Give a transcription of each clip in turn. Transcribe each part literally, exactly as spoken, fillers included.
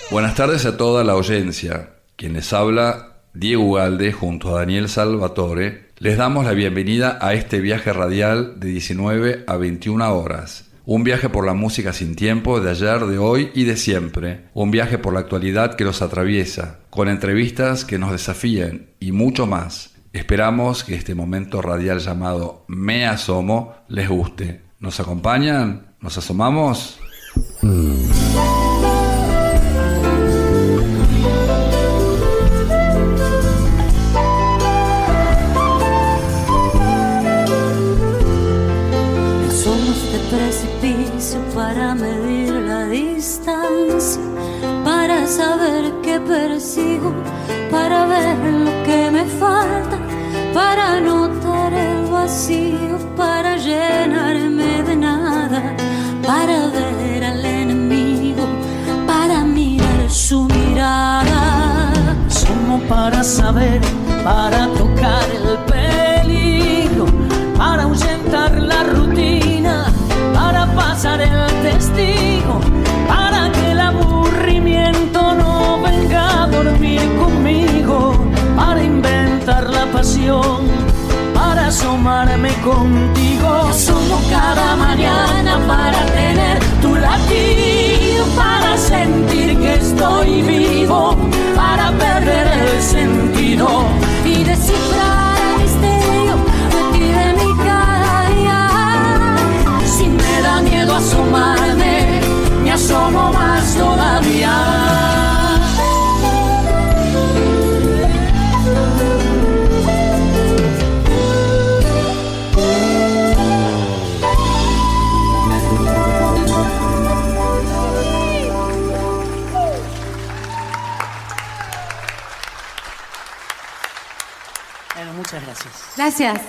Buenas tardes a toda la audiencia. Quien les habla, Diego Ugalde, junto a Daniel Salvatore, les damos la bienvenida a este viaje radial de diecinueve a veintiuna horas. Un viaje por la música sin tiempo de ayer, de hoy y de siempre. Un viaje por la actualidad que los atraviesa, con entrevistas que nos desafíen y mucho más. Esperamos que este momento radial llamado Me Asomo les guste. ¿Nos acompañan? ¿Nos asomamos? Mm. Precipicio para medir la distancia, para saber qué persigo, para ver lo que me falta, para notar el vacío, para llenarme de nada, para ver al enemigo, para mirar su mirada. Somos para saber, para tocar el peligro, para ahuyentar la rutina, para pasar el testigo, para que el aburrimiento no venga a dormir conmigo, para inventar la pasión, para asomarme contigo. Somos cada mañana para tener tu latido, para sentir que estoy vivo, para perder el sentido y descifrar el misterio de ti, de mi cada día. Si me da miedo asomarme, me asomo más todavía. Bueno, muchas gracias. Gracias.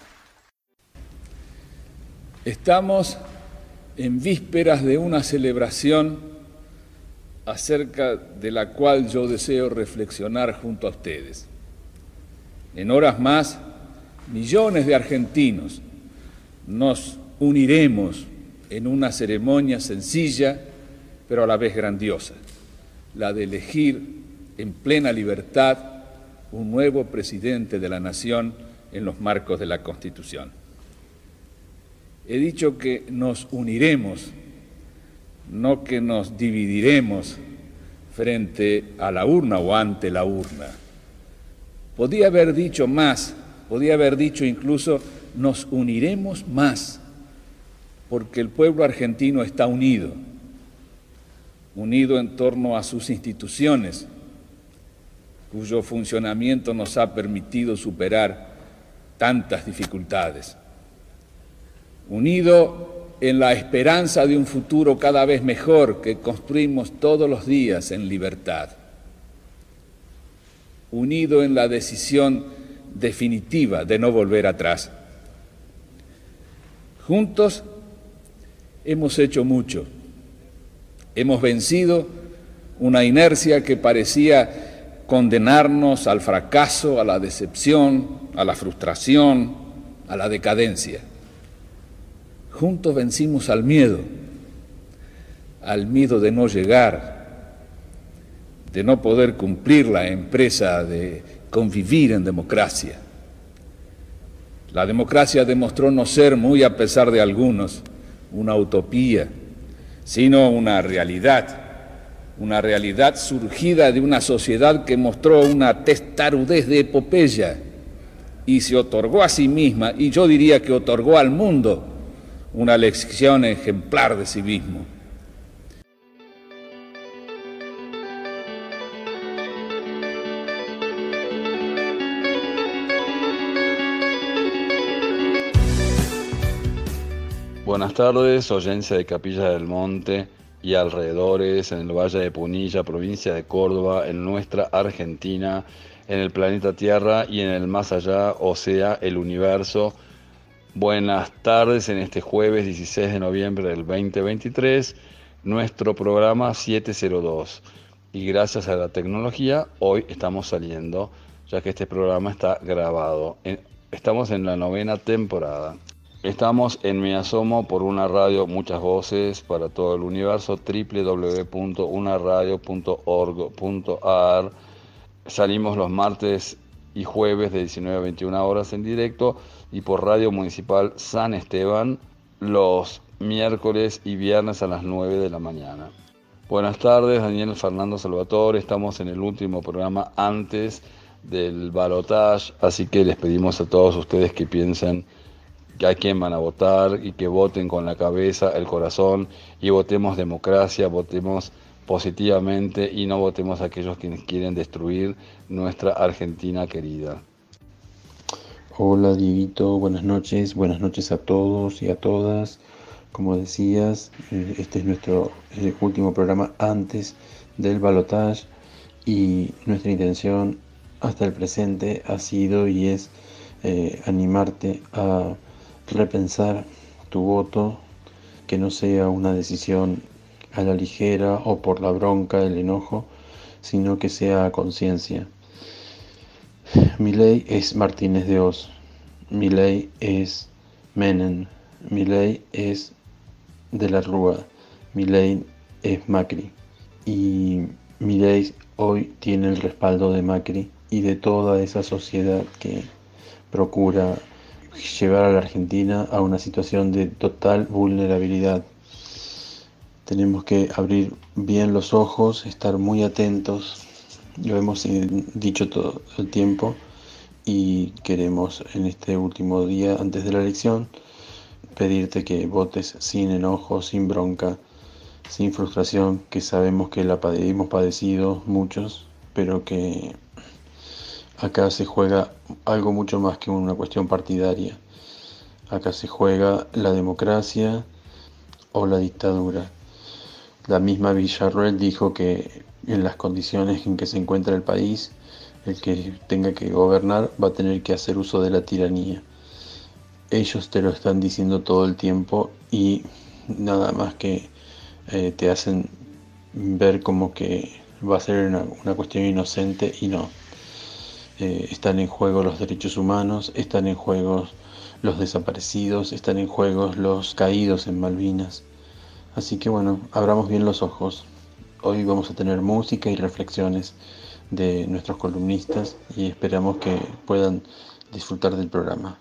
Estamos en vísperas de una celebración acerca de la cual yo deseo reflexionar junto a ustedes. En horas más, millones de argentinos nos uniremos en una ceremonia sencilla, pero a la vez grandiosa, la de elegir en plena libertad un nuevo presidente de la nación en los marcos de la Constitución. He dicho que nos uniremos, no que nos dividiremos frente a la urna o ante la urna. Podía haber dicho más, podía haber dicho incluso nos uniremos más, porque el pueblo argentino está unido, unido en torno a sus instituciones, cuyo funcionamiento nos ha permitido superar tantas dificultades. Unido en la esperanza de un futuro cada vez mejor que construimos todos los días en libertad. Unido en la decisión definitiva de no volver atrás. Juntos hemos hecho mucho. Hemos vencido una inercia que parecía condenarnos al fracaso, a la decepción, a la frustración, a la decadencia. Juntos vencimos al miedo, al miedo de no llegar, de no poder cumplir la empresa de convivir en democracia. La democracia demostró no ser, muy a pesar de algunos, una utopía, sino una realidad, una realidad surgida de una sociedad que mostró una testarudez de epopeya y se otorgó a sí misma, y yo diría que otorgó al mundo, una lección ejemplar de civismo. Buenas tardes, audiencia de Capilla del Monte y alrededores, en el Valle de Punilla, provincia de Córdoba, en nuestra Argentina, en el planeta Tierra y en el más allá, o sea, el universo. Buenas tardes en este jueves dieciséis de noviembre del veinte veintitrés, nuestro programa siete cero dos. Y gracias a la tecnología, hoy estamos saliendo, ya que este programa está grabado. Estamos en la novena temporada. Estamos en Me Asomo por una radio, muchas voces para todo el universo, doble u doble u doble u punto una radio punto org punto a r. Salimos los martes y jueves de diecinueve a veintiuna horas en directo y por Radio Municipal San Esteban los miércoles y viernes a las nueve de la mañana. Buenas tardes, Daniel Fernando Salvatore. Estamos en el último programa antes del balotaje, así que les pedimos a todos ustedes que piensen que a quién van a votar y que voten con la cabeza, el corazón y votemos democracia, votemos positivamente y no votemos a aquellos quienes quieren destruir nuestra Argentina querida. Hola Dieguito, buenas noches, buenas noches a todos y a todas. Como decías, este es nuestro el último programa antes del balotaje y nuestra intención hasta el presente ha sido y es eh, animarte a repensar tu voto, que no sea una decisión a la ligera o por la bronca, el enojo, sino que sea a conciencia. Milei es Martínez de Oz, Milei es Menem, Milei es de la Rúa, Milei es Macri y Milei hoy tiene el respaldo de Macri y de toda esa sociedad que procura llevar a la Argentina a una situación de total vulnerabilidad. Tenemos que abrir bien los ojos, estar muy atentos, lo hemos dicho todo el tiempo y queremos en este último día antes de la elección pedirte que votes sin enojo, sin bronca, sin frustración, que sabemos que la hemos padecido muchos, pero que acá se juega algo mucho más que una cuestión partidaria. Acá se juega la democracia o la dictadura. La misma Villarroel dijo que en las condiciones en que se encuentra el país, el que tenga que gobernar va a tener que hacer uso de la tiranía. Ellos te lo están diciendo todo el tiempo y nada más que eh, te hacen ver como que va a ser una, una cuestión inocente y no. Eh, están en juego los derechos humanos, están en juego los desaparecidos, están en juego los caídos en Malvinas. Así que bueno, abramos bien los ojos. Hoy vamos a tener música y reflexiones de nuestros columnistas y esperamos que puedan disfrutar del programa.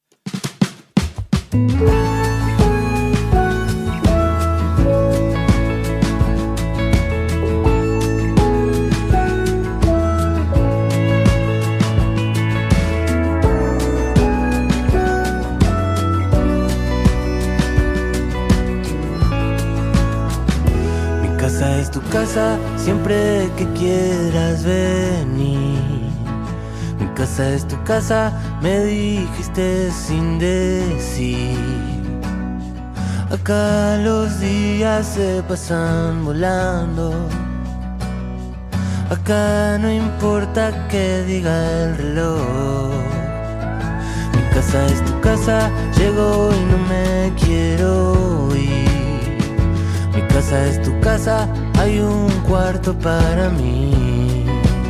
Es tu casa siempre que quieras venir. Mi casa es tu casa, me dijiste sin decir. Acá los días se pasan volando. Acá no importa que diga el reloj. Mi casa es tu casa, llego y no me quiero ir. Mi casa es tu casa, hay un cuarto para mí.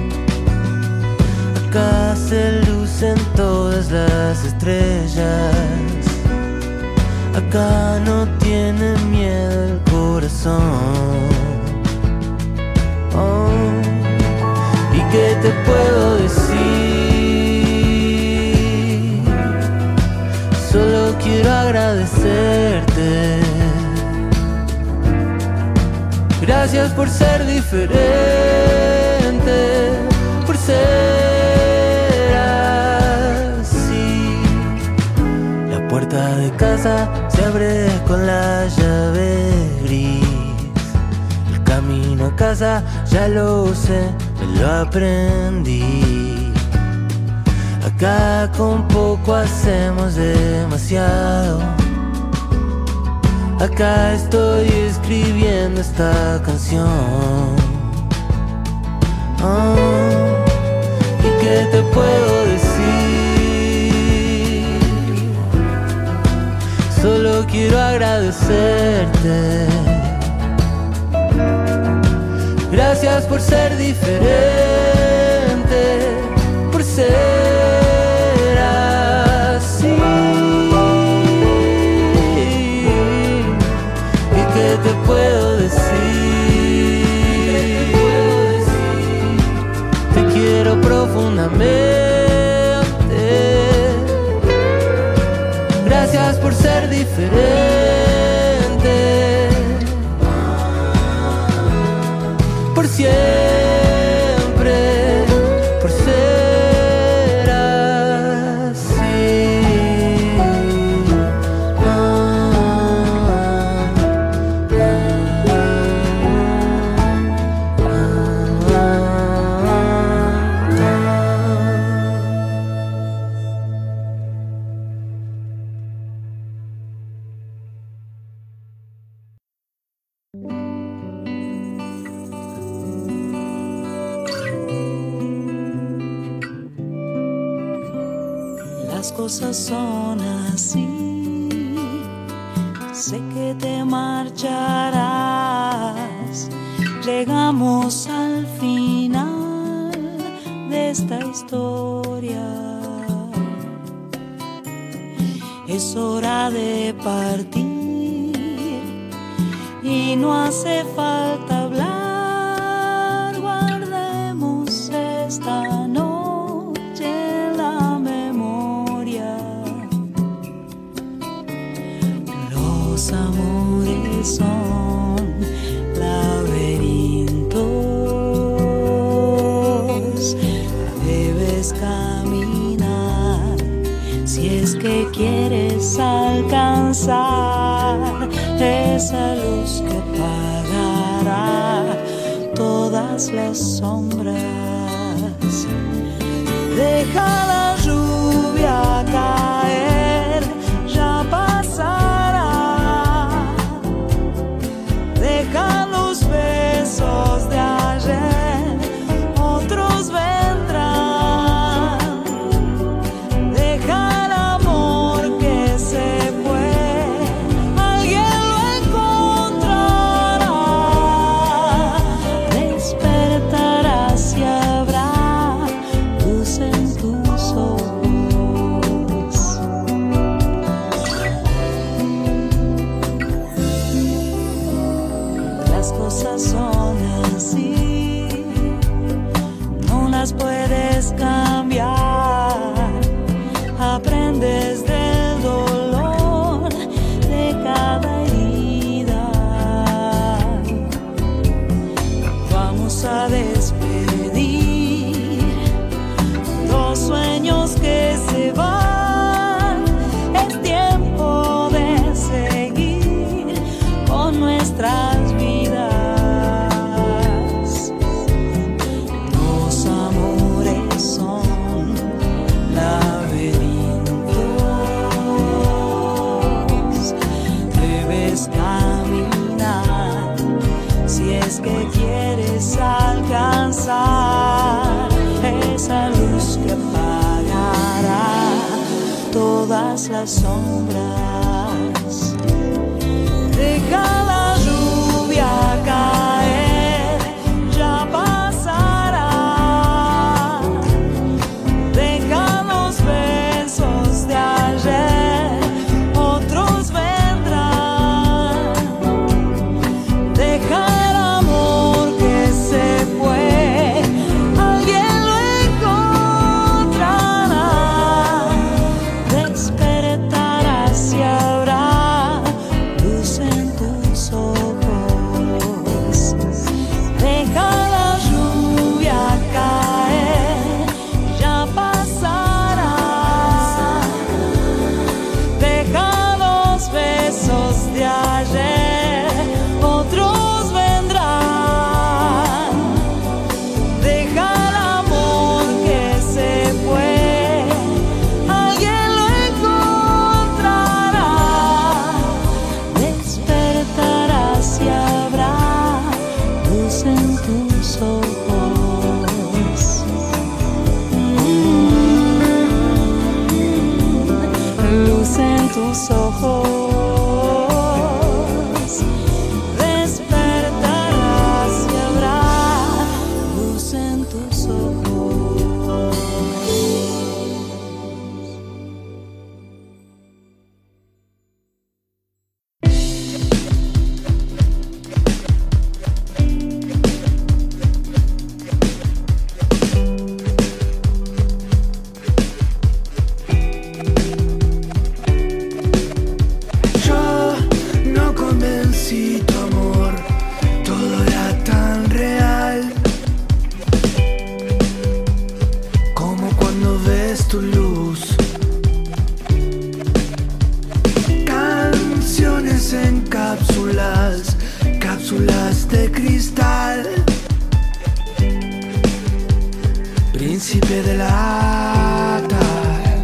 Acá se lucen todas las estrellas. Acá no tiene miedo el corazón. Oh. ¿Y qué te puedo decir? Solo quiero agradecerte. Gracias por ser diferente, por ser así. La puerta de casa se abre con la llave gris. El camino a casa ya lo sé, me lo aprendí. Acá con poco hacemos demasiado. Acá estoy escribiendo esta canción. Oh, ¿y qué te puedo decir? Solo quiero agradecerte. Gracias por ser diferente, por ser así. eternamente. Gracias por ser diferente, por siempre, por ser así. Ah, Las cosas son así, sé que te marcharás. Llegamos al final de esta historia. Es hora de partir y no hace falta hablar. Guardemos esta noche en la memoria. Los amores son laberintos. Debes caminar si es que quieres alcanzar esa luz que apagará todas las sombras. Deja la lluvia caer, ya pasará. Deja los besos de ayer, otros vendrán. Deja el amor que se fue, alguien lo encontrará. Despertarás y habrá luz en tus ojos. Las cosas son así, no las puedes cambiar. Aprendes del dolor de cada herida. Vamos a despedir los sueños que se van. Es tiempo de seguir con nuestras vidas. Los amores son laberintos. Debes caminar si es que quieres alcanzar esa luz que apagará todas las sombras. Deja la lluvia caer, ya pasará. Deja los besos de ayer, otros vendrán. Deja el amor que se fue, alguien lo encontrará. Despertarás y habrá luz en tus tu luz. Canciones en cápsulas, cápsulas de cristal. Príncipe de la tal.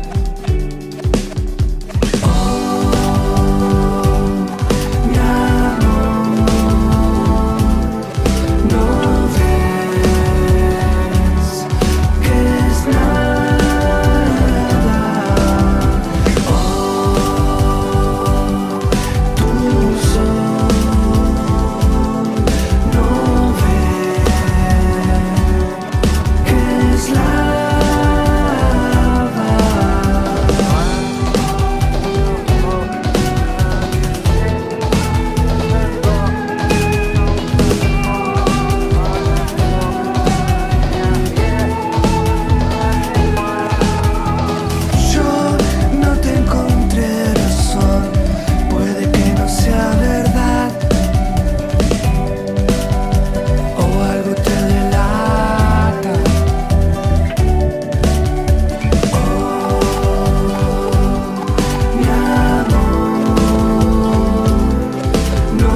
Oh, mi amor, no ves que es nada. Oh, tu sol, no ves que es lava. Yo no te encontré razón, puede que no sea verdad, o algo te delata. Oh, mi amor, no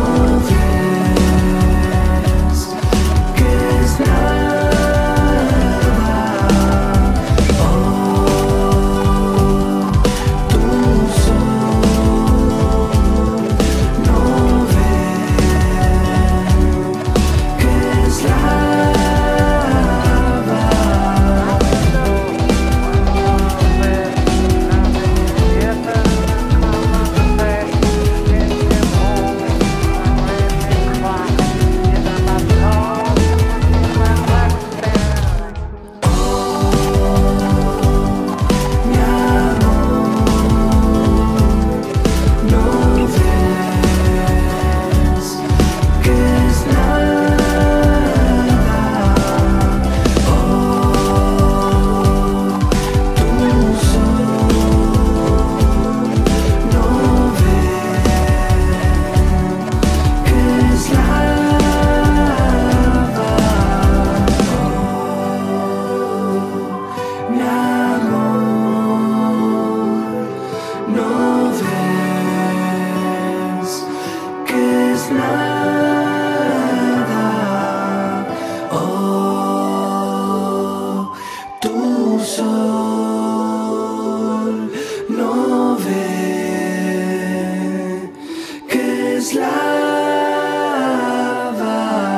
ves que es nada. Oh, tu sol, no ves que es lava. Mi amor, no ves que es nada. Oh, tu sol, no ves que es lava. Oh, mi amor, no ves que es nada. Oh, tu sol, no ves que es lava.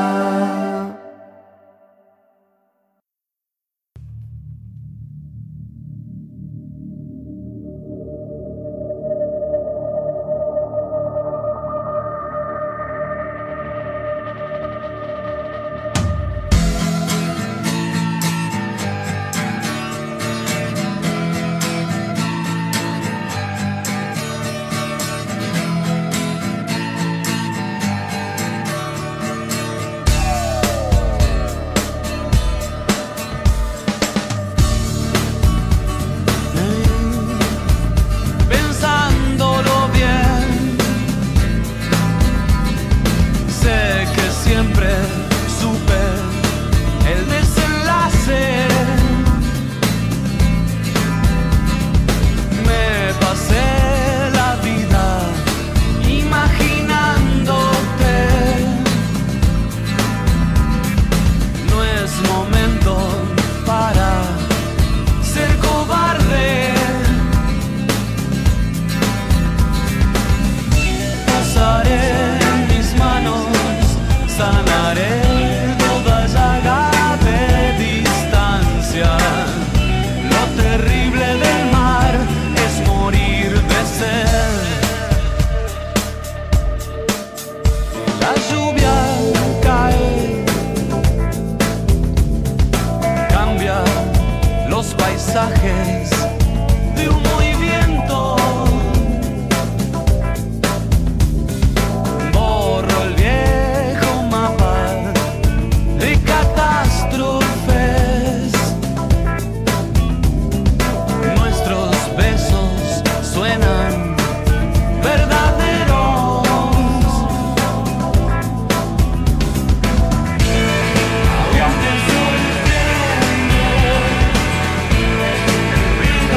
Pensándolo bien, sé que siempre supe el desenlace. Me pasé la vida imaginándote. No es momento para ser cobarde. Pasaré mis manos, sanaré toda llaga de distancia. Lo terrible del mar es morir de sed. La lluvia cae, cambia los paisajes de humo y viento. Borro el viejo mapa de catástrofes. Nuestros besos suenan verdaderos. Aún el sol prende, el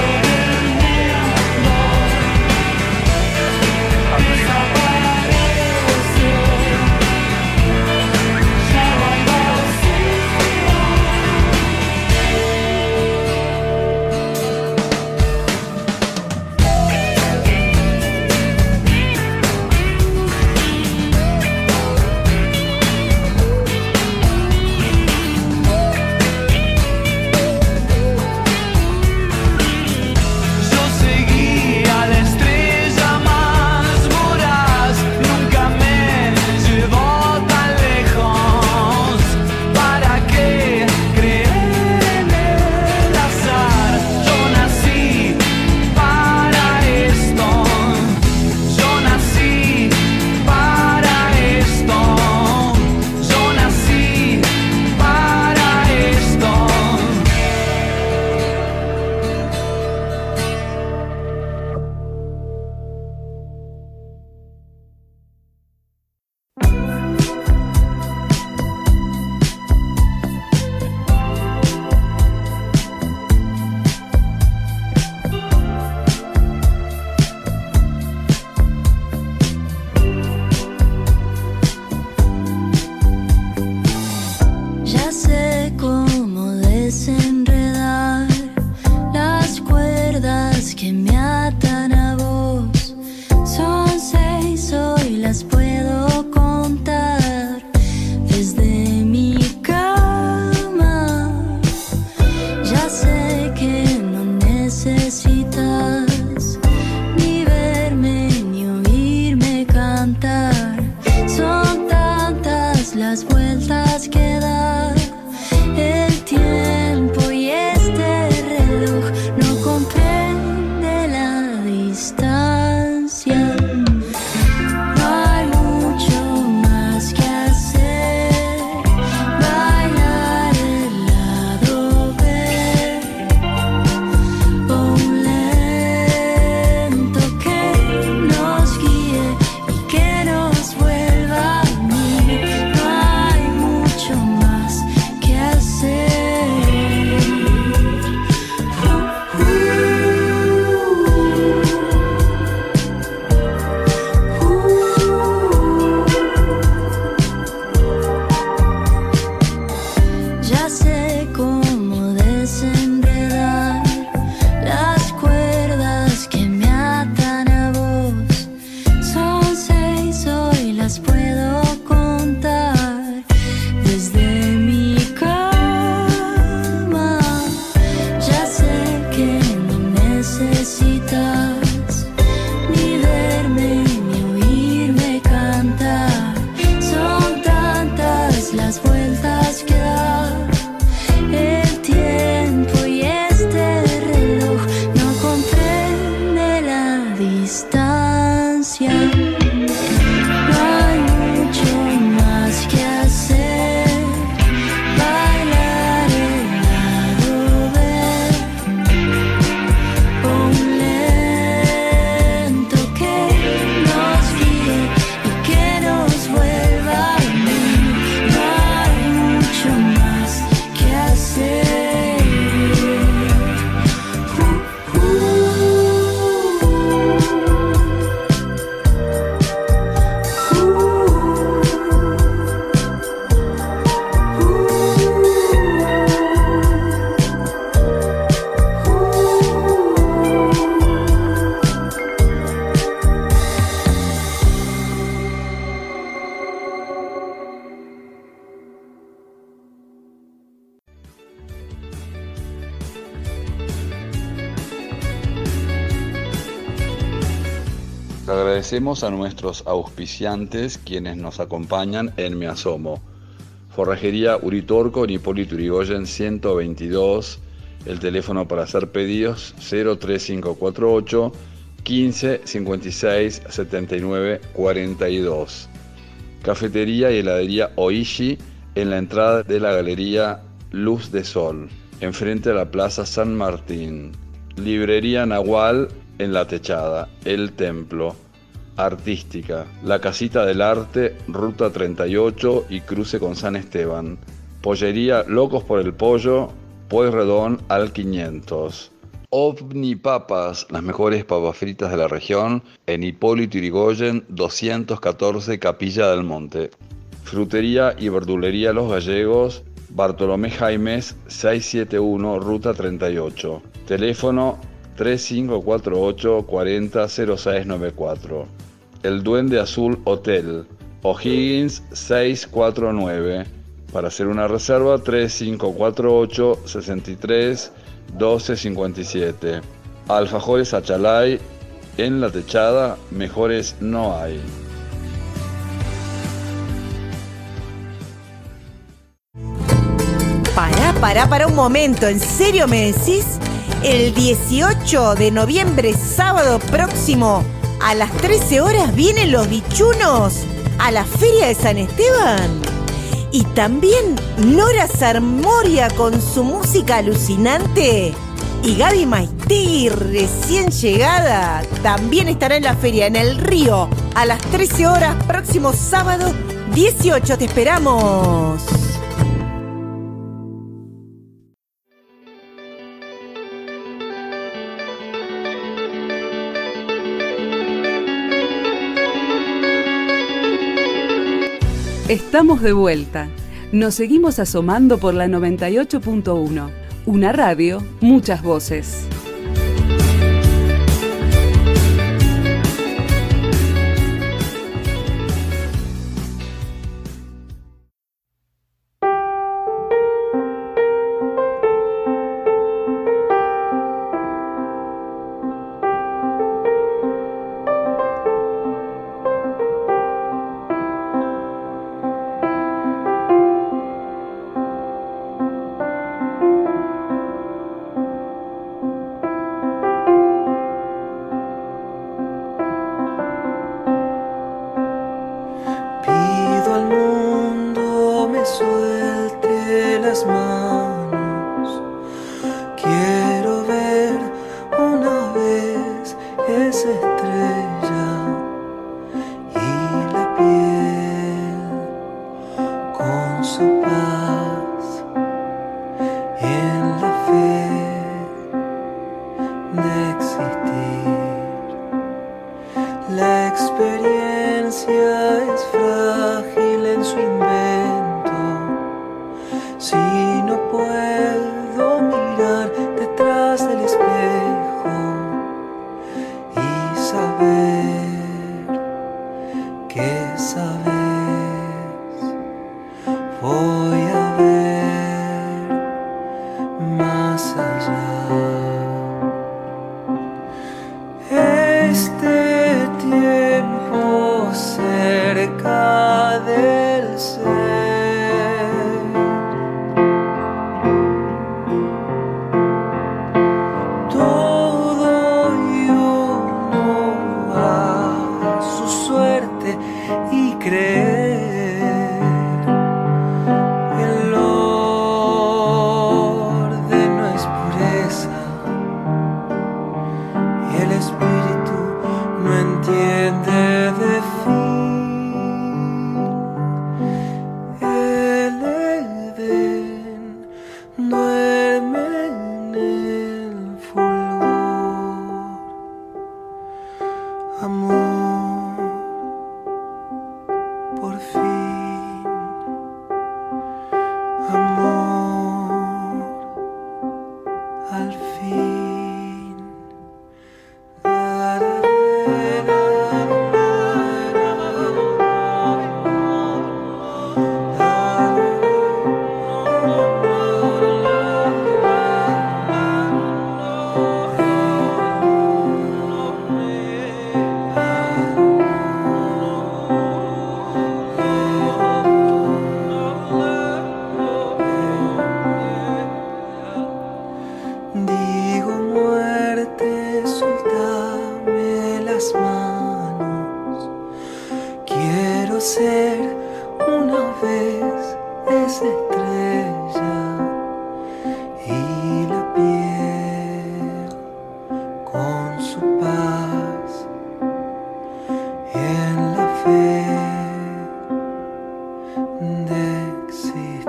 Agradecemos a nuestros auspiciantes quienes nos acompañan en Me Asomo. Forrajería Uritorco en Hipólito Yrigoyen ciento veintidós, el teléfono para hacer pedidos cero tres cinco cuatro ocho, quince, cincuenta y seis, setenta y nueve, cuarenta y dos. Cafetería y heladería Oishi en la entrada de la Galería Luz de Sol, enfrente a la Plaza San Martín. Librería Nahual en La Techada, El Templo. Artística, La Casita del Arte, Ruta treinta y ocho y cruce con San Esteban. Pollería Locos por el Pollo, Pueyrredón al quinientos. Ovni Papas, las mejores papas fritas de la región, en Hipólito Yrigoyen doscientos catorce, Capilla del Monte. Frutería y verdulería Los Gallegos, Bartolomé Jaimes seiscientos setenta y uno, Ruta treinta y ocho. Teléfono tres cinco cuatro ocho, cuarenta, cero seis noventa y cuatro. El Duende Azul Hotel, O'Higgins seiscientos cuarenta y nueve. Para hacer una reserva tres cinco cuatro ocho, sesenta y tres, doce cincuenta y siete. Alfajores Achalay en La Techada, mejores no hay. Pará, pará, pará un momento, ¿en serio me decís? El dieciocho de noviembre, sábado próximo, a las trece horas vienen los bichunos a la Feria de San Esteban. Y también Nora Sarmoria con su música alucinante. Y Gaby Maistegui, recién llegada, también estará en la feria, en el Río, a las trece horas, próximo sábado dieciocho. ¡Te esperamos! Estamos de vuelta. Nos seguimos asomando por la noventa y ocho punto uno. Una radio, muchas voces. Digo muerte, soltame las manos. Quiero ser una vez esa estrella y la piel con su paz en la fe de existir.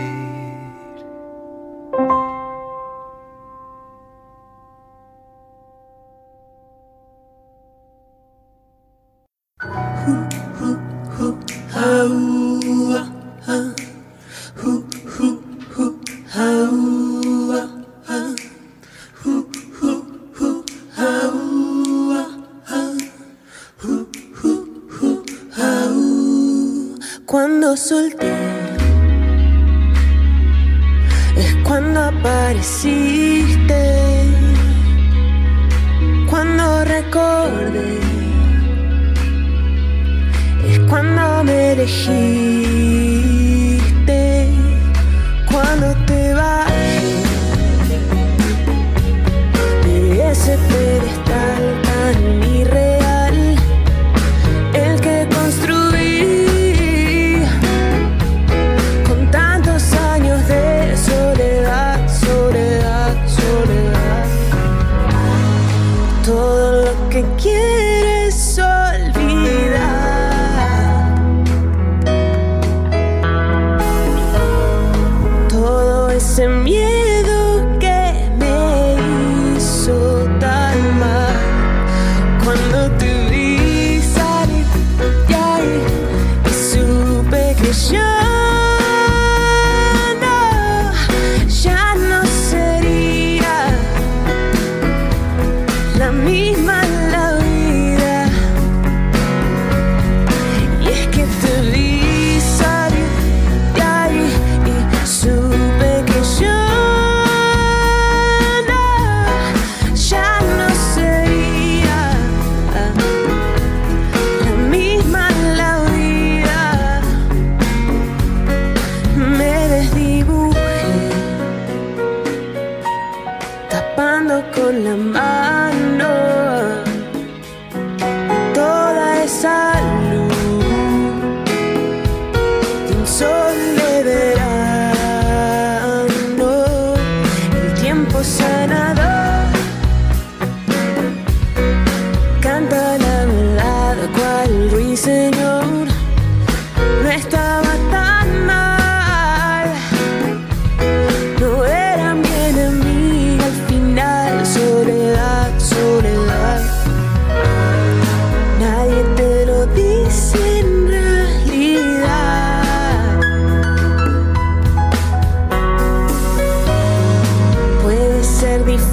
Cuando solté es cuando apareciste, cuando recordé es cuando me elegiste, cuando te bajé de ese pedestal tan irreal, el que construí con tantos años de soledad, soledad, soledad. Todo lo que quieres olvidar, todo ese miedo que me hizo tan mal. Cuando te vi salir de ahí y supe que yo no, ya no sería la misma en la vida. Y es que te vi salir de ahí y supe que yo no, ya no sería la misma en la vida. Me desdibujé tapando con la mano toda esa luz de un sol de verano, el tiempo sanador canta la balada cual ruiseñor. No estaba tan mal, no era mi enemiga al final. Soledad, soledad, nadie te lo dice en realidad. Puede ser difícil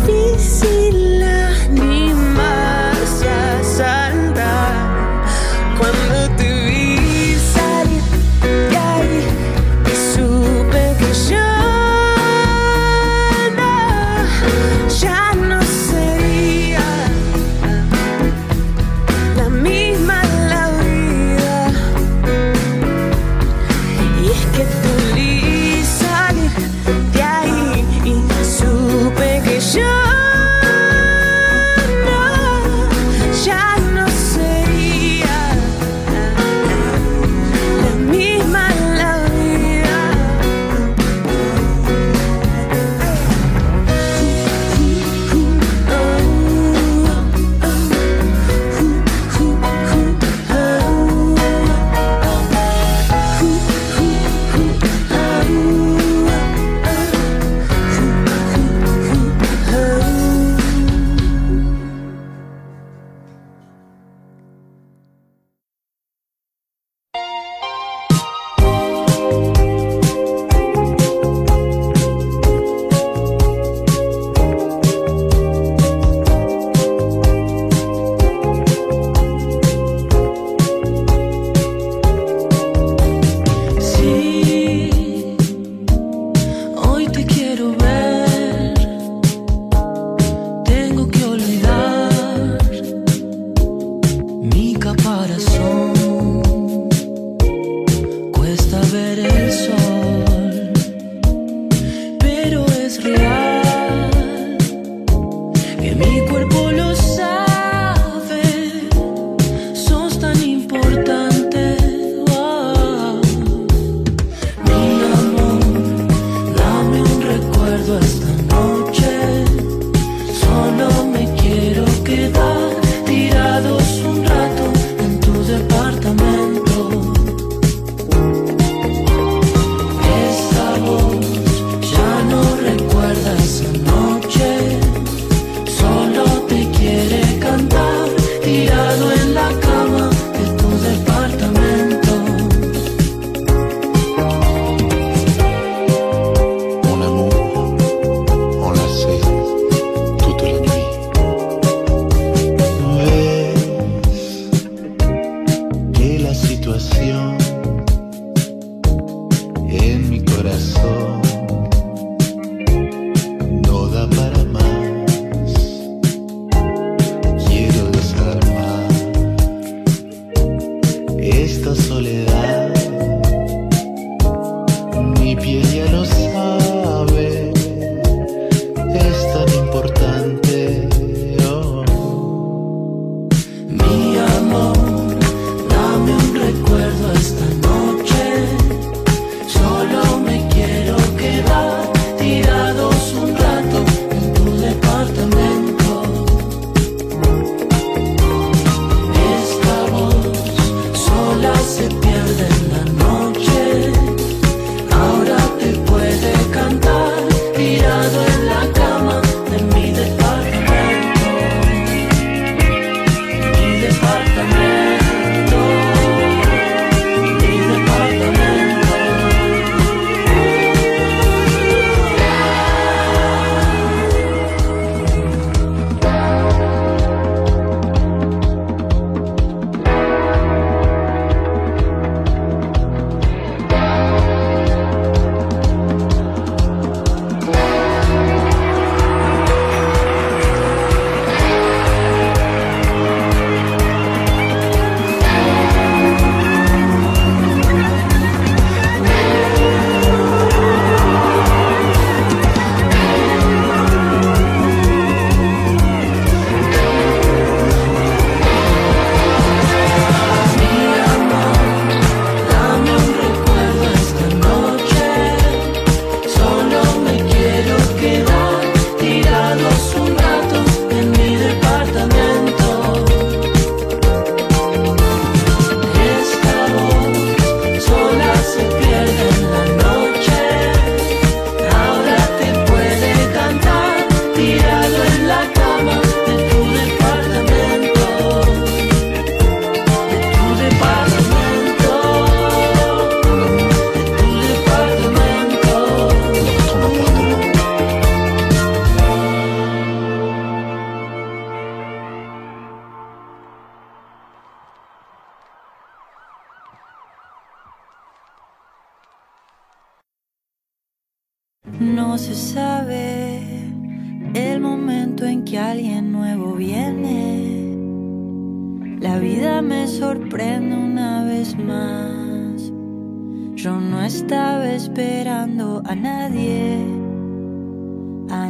saber el momento en que alguien nuevo viene. La vida me sorprende una vez más. Yo no estaba esperando a nadie, a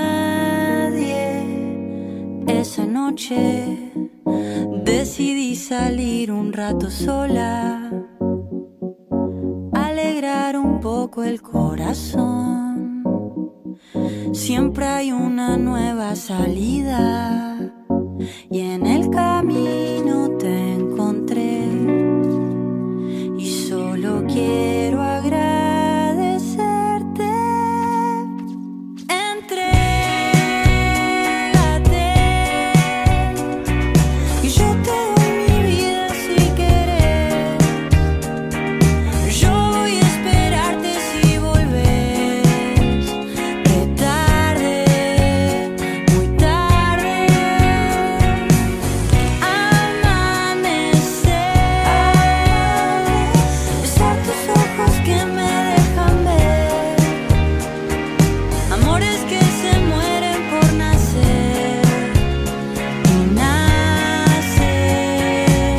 nadie. Esa noche decidí salir un rato sola, alegrar un poco el corazón. Siempre hay una nueva salida y en el camino te encontré y solo quiero agradecerte. Entrégate y yo te doy mi vida si querés. Yo voy a esperarte si volvés. De tarde, muy tarde, amanecer, besar tus ojos que me dejan ver amores que se mueren por nacer y nacer.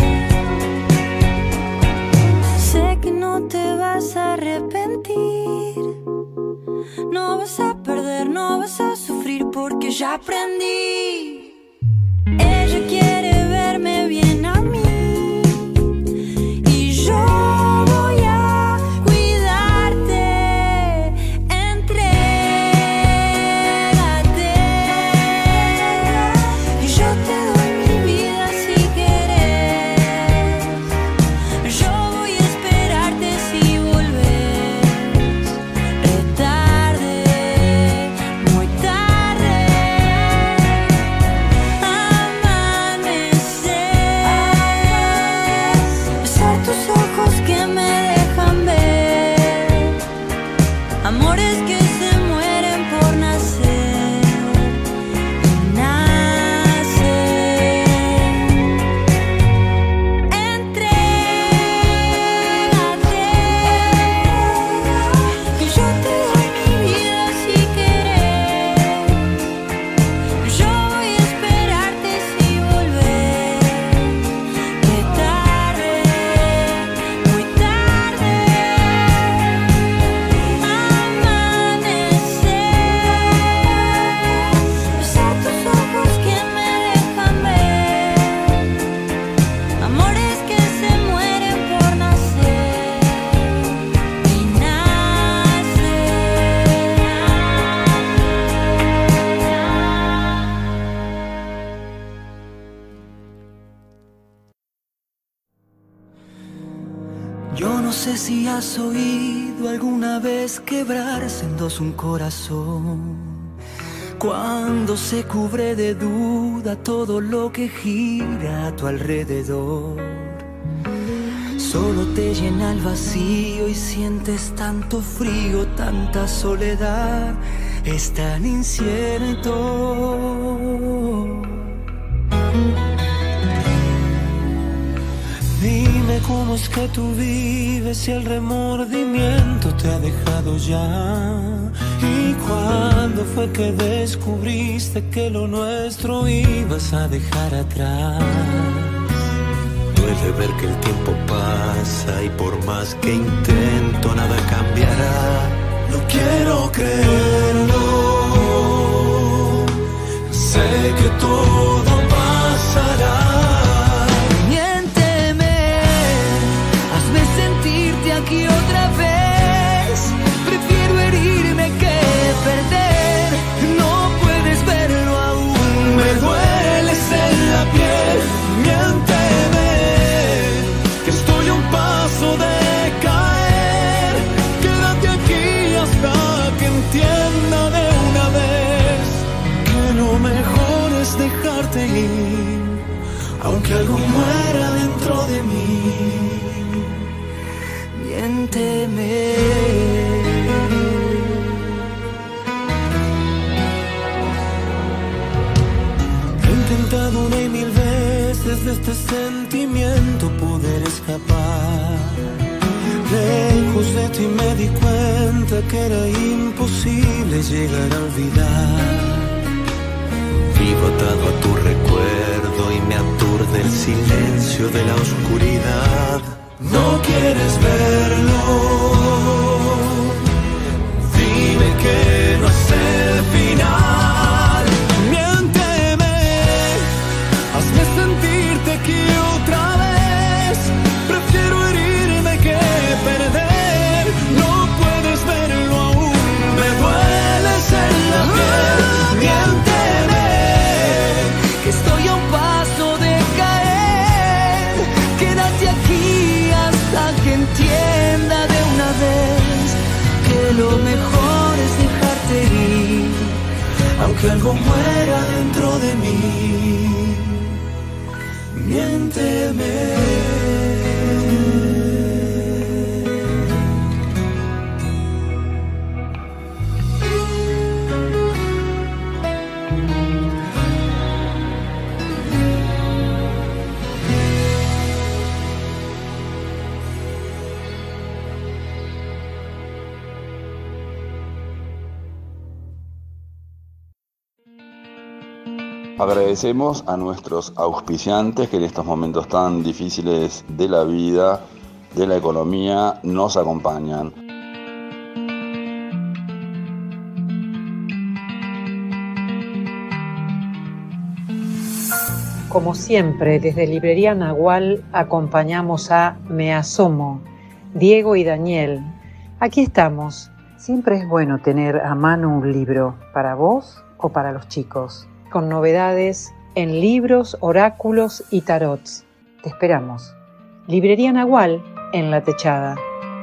Sé que no te vas a arrepentir, no vas a perder, no vas a sufrir porque ya aprendí. Ella quiere verme bien a mí y yo voy a cuidarte. Entrégate y yo te doy mi vida si querés. Yo voy a esperarte si volvés. De tarde, muy tarde, amanecer, besar tus ojos que me dejan ver amores que se mueren por nacer y nacer. Entrégate y yo te doy mi vida si querés. Yo voy a esperarte si volvés. De tarde, muy tarde, amanecer, besar tus ojos que me dejan ver amores que se mueren por nacer y Yo no sé si has oído alguna vez quebrarse en dos un corazón, cuando se cubre de duda todo lo que gira a tu alrededor. Solo te llena el vacío y sientes tanto frío, tanta soledad, es tan incierto. Dime cómo es que tú vives si el remordimiento te ha dejado ya. ¿Y cuándo fue que descubriste que lo nuestro ibas a dejar atrás? Duele ver que el tiempo pasa y por más que intento nada cambiará. No quiero creerlo, sé que todo pasará. Aquí otra vez, prefiero herirme que perder. No puedes verlo aún, me dueles en la piel. Miénteme, que estoy a un paso de caer. Quédate aquí hasta que entienda de una vez que lo mejor es dejarte ir, aunque algo muera dentro de mí. Miénteme. He intentado una y mil veces de este sentimiento poder escapar. Vengo lejos de ti me di cuenta que era imposible llegar a olvidar. Vivo atado a tu recuerdo y me aturde el silencio de la oscuridad. No quieres verlo, dime que no es el final. Miénteme, hazme sentirte aquí otra vez. Prefiero herirme que perder. No puedes verlo aún, me dueles en la piel. Miénteme, que estoy a un paso de caer. Quédate aquí hasta que entienda de una vez que lo mejor es dejarte ir, aunque algo muera dentro de mí. Miénteme. Agradecemos a nuestros auspiciantes que en estos momentos tan difíciles de la vida, de la economía, nos acompañan. Como siempre, desde Librería Nahual acompañamos a Me Asomo, Diego y Daniel. Aquí estamos. Siempre es bueno tener a mano un libro, para vos o para los chicos, con novedades en libros, oráculos y tarots. Te esperamos. Librería Nahual en La Techada.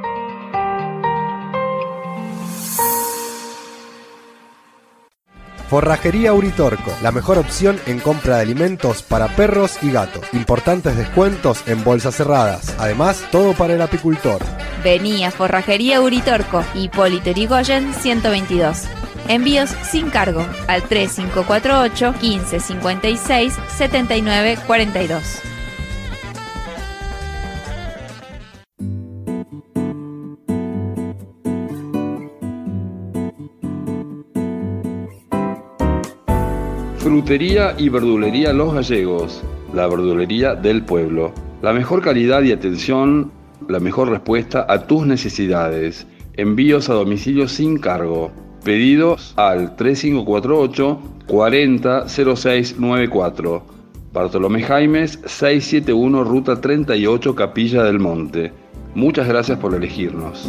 Forrajería Uritorco, la mejor opción en compra de alimentos para perros y gatos. Importantes descuentos en bolsas cerradas. Además, todo para el apicultor. Vení a Forrajería Uritorco, Hipólito Yrigoyen ciento veintidós. Envíos sin cargo al tres cinco cuatro ocho, quince cincuenta y seis, setenta y nueve cuarenta y dos. Frutería y verdulería Los Gallegos, la verdulería del pueblo. La mejor calidad y atención, la mejor respuesta a tus necesidades. Envíos a domicilio sin cargo. Pedidos al tres cinco cuatro ocho, cuarenta, cero seis noventa y cuatro. Bartolomé Jaimes, seiscientos setenta y uno, Ruta treinta y ocho, Capilla del Monte. Muchas gracias por elegirnos.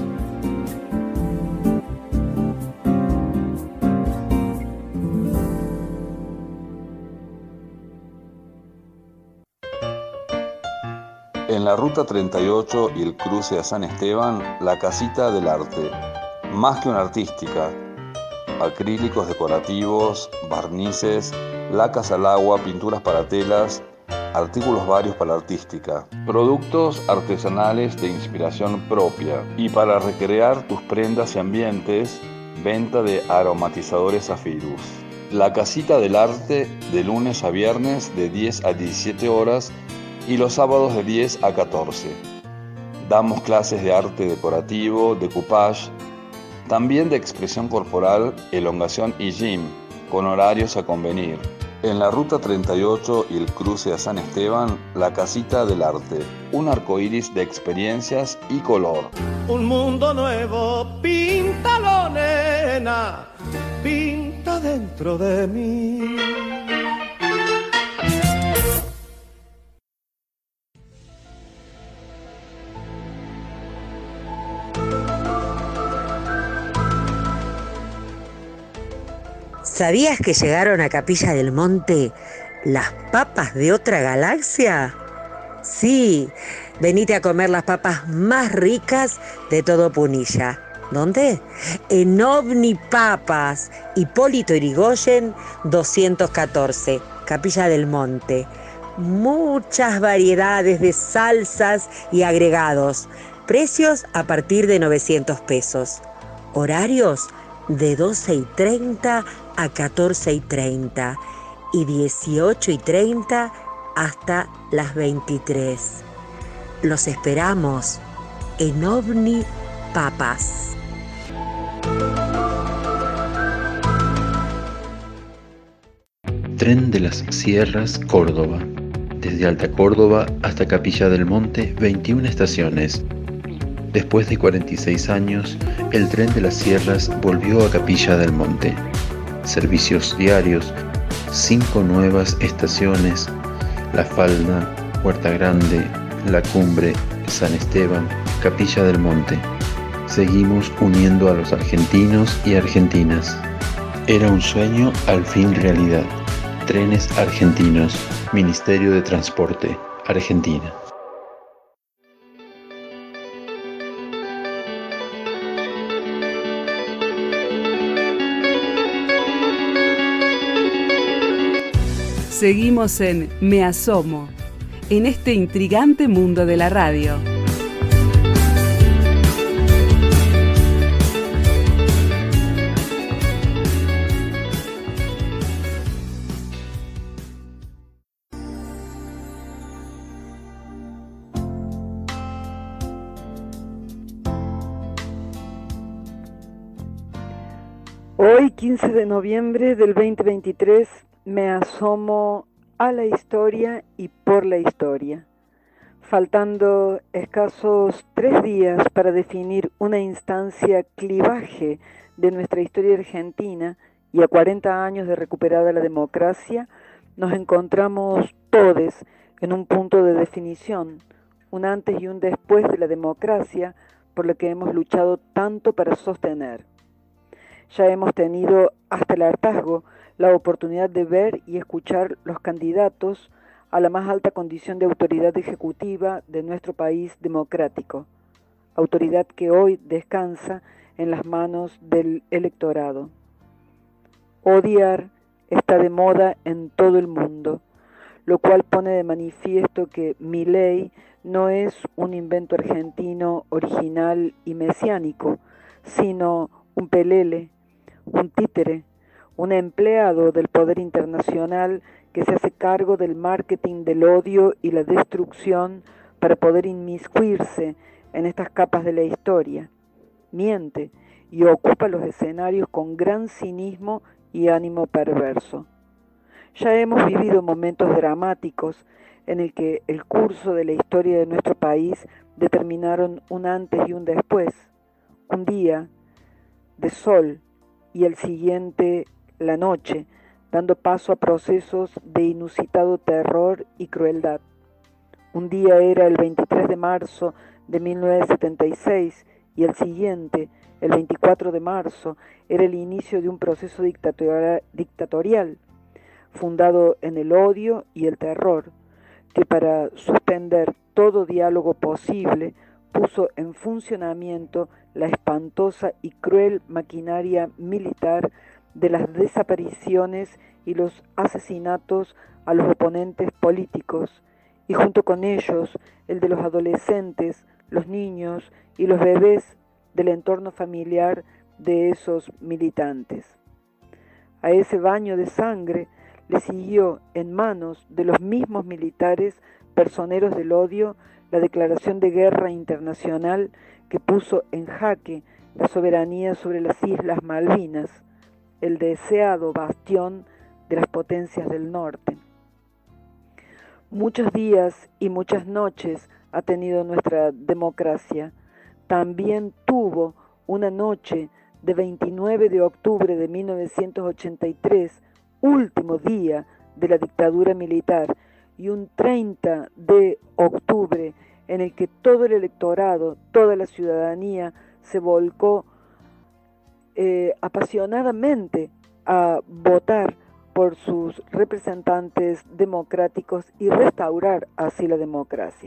En la Ruta treinta y ocho y el cruce a San Esteban, la Casita del Arte. Más que una artística. Acrílicos decorativos, barnices, lacas al agua, pinturas para telas, artículos varios para artística, productos artesanales de inspiración propia y para recrear tus prendas y ambientes, venta de aromatizadores Zafirus. La Casita del Arte de lunes a viernes de diez a diecisiete horas y los sábados de diez a catorce. Damos clases de arte decorativo, decoupage, también de expresión corporal, elongación y gym, con horarios a convenir. En la Ruta treinta y ocho y el cruce a San Esteban, la Casita del Arte. Un arcoíris de experiencias y color. Un mundo nuevo, píntalo, nena, pinta dentro de mí. ¿Sabías que llegaron a Capilla del Monte las papas de otra galaxia? Sí, venite a comer las papas más ricas de todo Punilla. ¿Dónde? En Ovni Papas, Hipólito Yrigoyen doscientos catorce, Capilla del Monte. Muchas variedades de salsas y agregados. Precios a partir de novecientos pesos. Horarios de doce y treinta a catorce y treinta y dieciocho y treinta hasta las veintitrés. Los esperamos en Ovni papas. Tren de las Sierras, Córdoba. Desde Alta Córdoba hasta Capilla del Monte, veintiuna estaciones. Después de cuarenta y seis años, el Tren de las Sierras volvió a Capilla del Monte. Servicios diarios, cinco nuevas estaciones: La Falda, Puerta Grande, La Cumbre, San Esteban, Capilla del Monte. Seguimos uniendo a los argentinos y argentinas. Era un sueño al fin realidad. Trenes Argentinos, Ministerio de Transporte, Argentina. Seguimos en Me Asomo, en este intrigante mundo de la radio. Hoy, quince de noviembre del veinte veintitrés, me asomo a la historia y por la historia. Faltando escasos tres días para definir una instancia clivaje de nuestra historia argentina y a cuarenta años de recuperada la democracia, nos encontramos todos en un punto de definición, un antes y un después de la democracia por la que hemos luchado tanto para sostener. Ya hemos tenido hasta el hartazgo la oportunidad de ver y escuchar los candidatos a la más alta condición de autoridad ejecutiva de nuestro país democrático, autoridad que hoy descansa en las manos del electorado. Odiar está de moda en todo el mundo, lo cual pone de manifiesto que Milei no es un invento argentino original y mesiánico, sino un pelele, un títere, un empleado del poder internacional que se hace cargo del marketing del odio y la destrucción para poder inmiscuirse en estas capas de la historia. Miente y ocupa los escenarios con gran cinismo y ánimo perverso. Ya hemos vivido momentos dramáticos en el que el curso de la historia de nuestro país determinaron un antes y un después, un día de sol y el siguiente la noche, dando paso a procesos de inusitado terror y crueldad. Un día era el veintitrés de marzo de mil novecientos setenta y seis y el siguiente, el veinticuatro de marzo, era el inicio de un proceso dictatorial, fundado en el odio y el terror, que para suspender todo diálogo posible puso en funcionamiento la espantosa y cruel maquinaria militar de las desapariciones y los asesinatos a los oponentes políticos, y junto con ellos el de los adolescentes, los niños y los bebés del entorno familiar de esos militantes. A ese baño de sangre le siguió en manos de los mismos militares personeros del odio la declaración de guerra internacional que puso en jaque la soberanía sobre las Islas Malvinas, el deseado bastión de las potencias del norte. Muchos días y muchas noches ha tenido nuestra democracia. También tuvo una noche de veintinueve de octubre de mil novecientos ochenta y tres, último día de la dictadura militar, y un treinta de octubre en el que todo el electorado, toda la ciudadanía se volcó eh, apasionadamente a votar por sus representantes democráticos y restaurar así la democracia.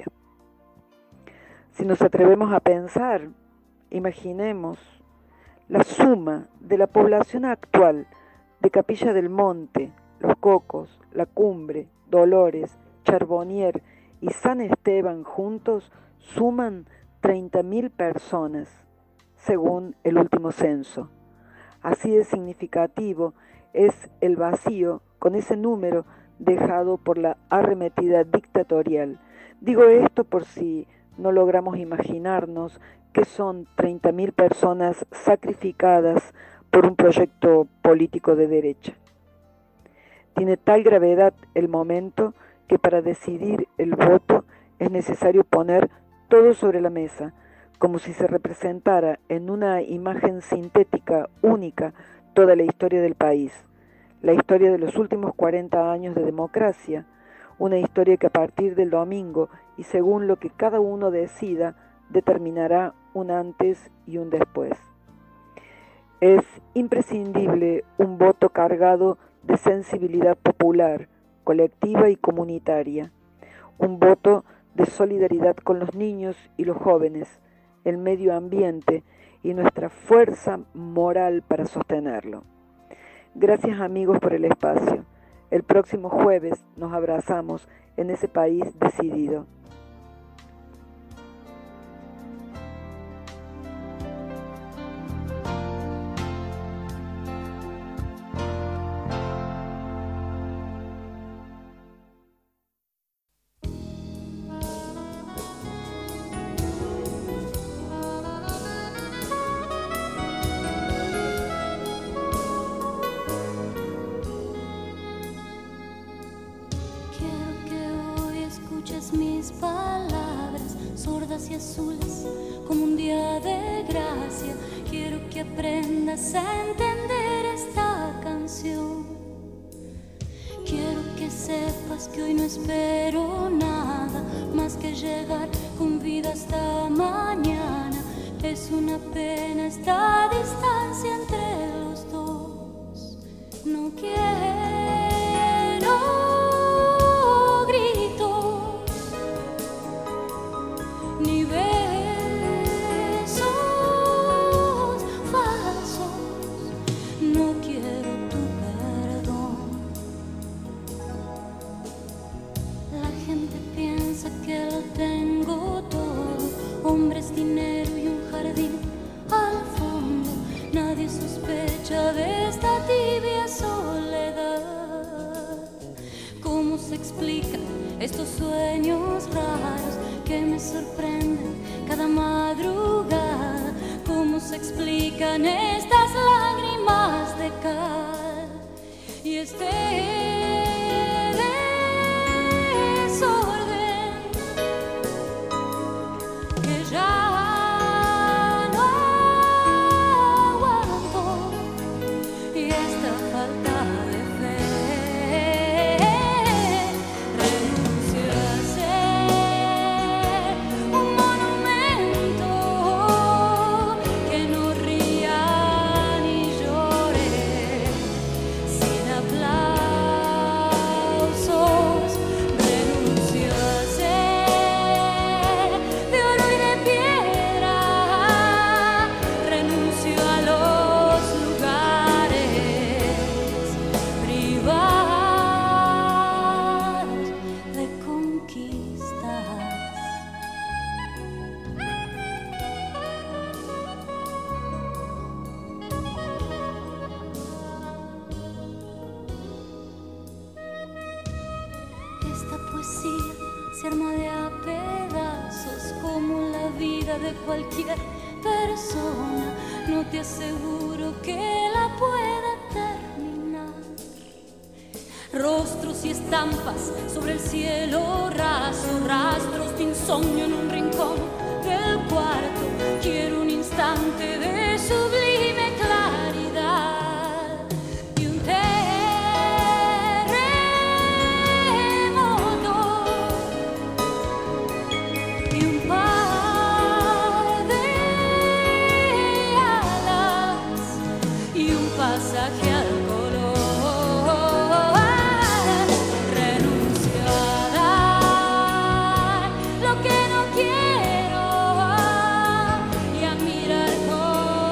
Si nos atrevemos a pensar, imaginemos la suma de la población actual de Capilla del Monte, Los Cocos, La Cumbre, Dolores, Charbonnier y San Esteban juntos suman treinta mil personas, según el último censo. Así de significativo es el vacío con ese número dejado por la arremetida dictatorial. Digo esto por si no logramos imaginarnos que son treinta mil personas sacrificadas por un proyecto político de derecha. Tiene tal gravedad el momento que para decidir el voto es necesario poner todo sobre la mesa, como si se representara en una imagen sintética única toda la historia del país, la historia de los últimos cuarenta años de democracia, una historia que a partir del domingo y según lo que cada uno decida, determinará un antes y un después. Es imprescindible un voto cargado de sensibilidad popular, colectiva y comunitaria, un voto de solidaridad con los niños y los jóvenes, el medio ambiente y nuestra fuerza moral para sostenerlo. Gracias amigos por el espacio. El próximo jueves nos abrazamos en ese país decidido. Mis palabras sordas y azules como un día de gracia. Quiero que aprendas a entender esta canción. Quiero que sepas que hoy no espero nada más que llegar con vida hasta mañana. Es una pena esta distancia entre los dos. No quiero ni besos falsos, no quiero tu perdón. La gente piensa que lo tengo todo, hombres, dinero y un jardín al fondo. Nadie sospecha de esta tibia soledad. ¿Cómo se explican estos sueños raros que me sorprenden cada madrugada? ¿Cómo se explican estas lágrimas de cal y este desorden que ya no aguanto y esta falta de fe? Renuncio a ser un monumento que no ría ni llore, sin aplausos. Renuncio a ser de oro y de piedra, renuncio a los lugares privados de conquistas. Esta poesía se arma de a pedazos como la vida de cualquier persona. No te aseguro que la pueda terminar. Rostros y estampas sobre el cielo raso, rastros de insomnio en un rincón del cuarto. Quiero un instante de sublime claridad y un terremoto y un par de alas y un pasaje al color. Renuncio a dar lo que no quiero y a mirar con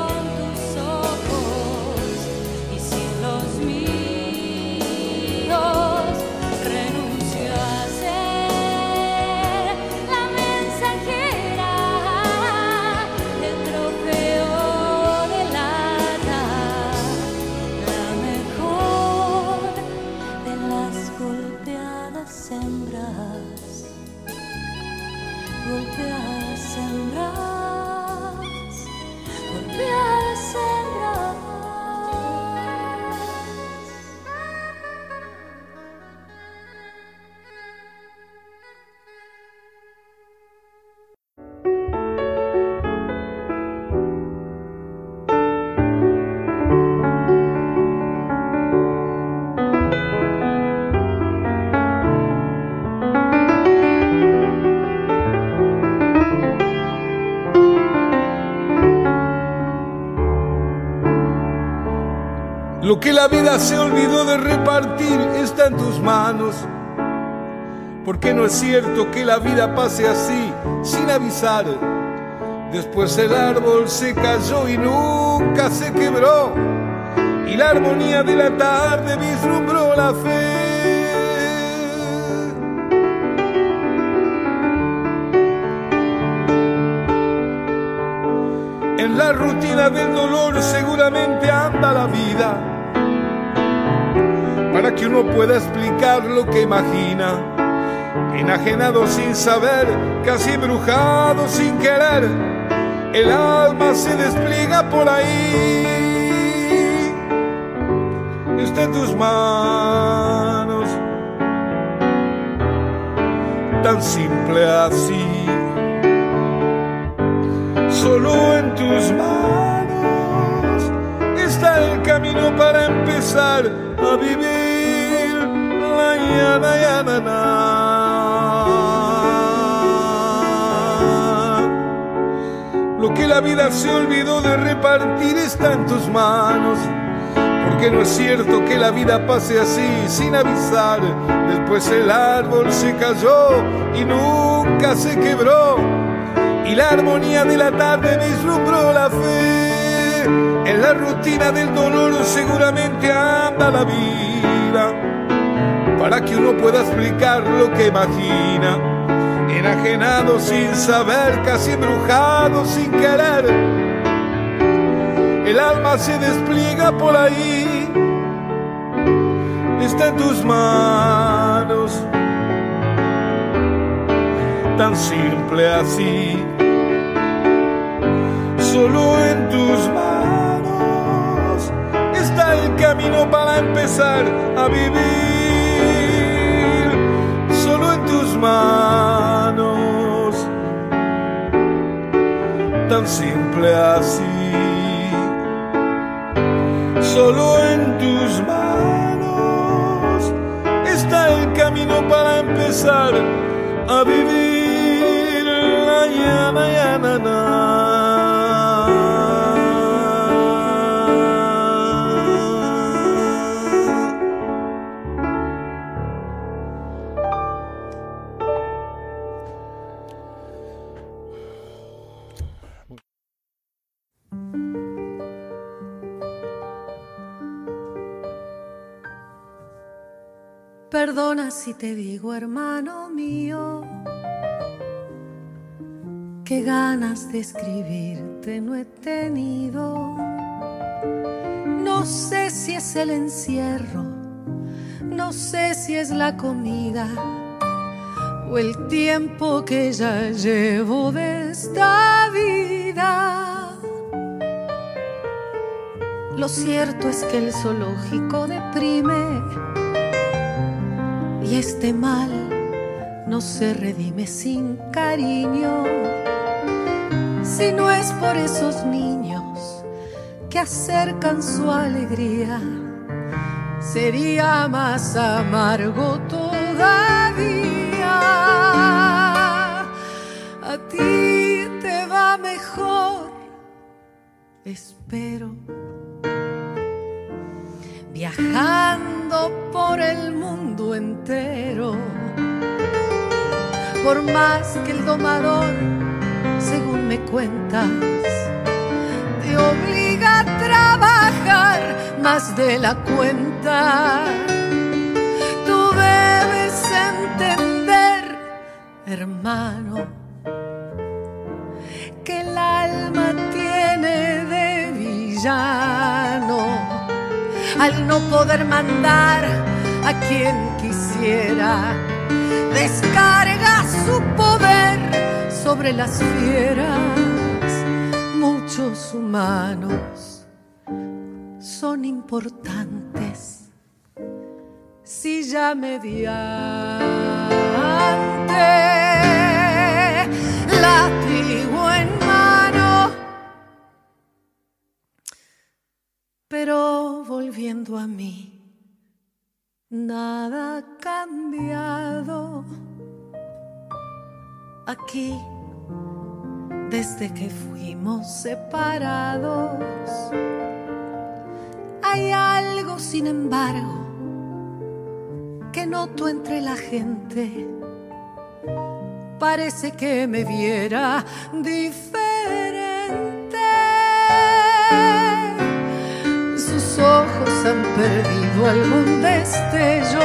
Lo que la vida se olvidó de repartir está en tus manos. Porque no es cierto que la vida pase así, sin avisar. Después el árbol se cayó y nunca se quebró, y la armonía de la tarde vislumbró la fe. En la rutina del dolor seguramente anda la vida, para que uno pueda explicar lo que imagina. Enajenado sin saber, casi embrujado sin querer, el alma se despliega por ahí. Está en tus manos, tan simple así. Solo en tus manos está el camino para empezar a vivir. La yana, yana, na. Lo que la vida se olvidó de repartir está en tus manos. Porque no es cierto que la vida pase así, sin avisar. Después el árbol se cayó y nunca se quebró, y la armonía de la tarde vislumbró la fe. En la rutina del dolor seguramente anda la vida, para que uno pueda explicar lo que imagina. Enajenado sin saber, casi embrujado sin querer, el alma se despliega por ahí. Está en tus manos, tan simple así. Solo en tus manos está el camino para empezar a vivir. Solo en tus manos, tan simple así. Solo en tus manos está el camino para empezar a vivir. La yana, yana, na. Perdona si te digo, hermano mío, qué ganas de escribirte no he tenido. No sé si es el encierro, no sé si es la comida o el tiempo que ya llevo de esta vida. Lo cierto es que el zoológico deprime, y este mal no se redime sin cariño. Si no es por esos niños que acercan su alegría, sería más amargo todavía. A ti te va mejor, espero, viajando por el mundo entero. Por más que el domador, según me cuentas, te obliga a trabajar más de la cuenta, tú debes entender, hermano, que el alma tiene de villano al no poder mandar a quien quisiera. Descarga su poder sobre las fieras. Muchos humanos son importantes si ya mediante látigo en mano. Pero volviendo a mí, nada ha cambiado aquí desde que fuimos separados. hay algo, sin embargo, que noto entre la gente. Parece que me viera diferente. Sus ojos han perdido algún destello,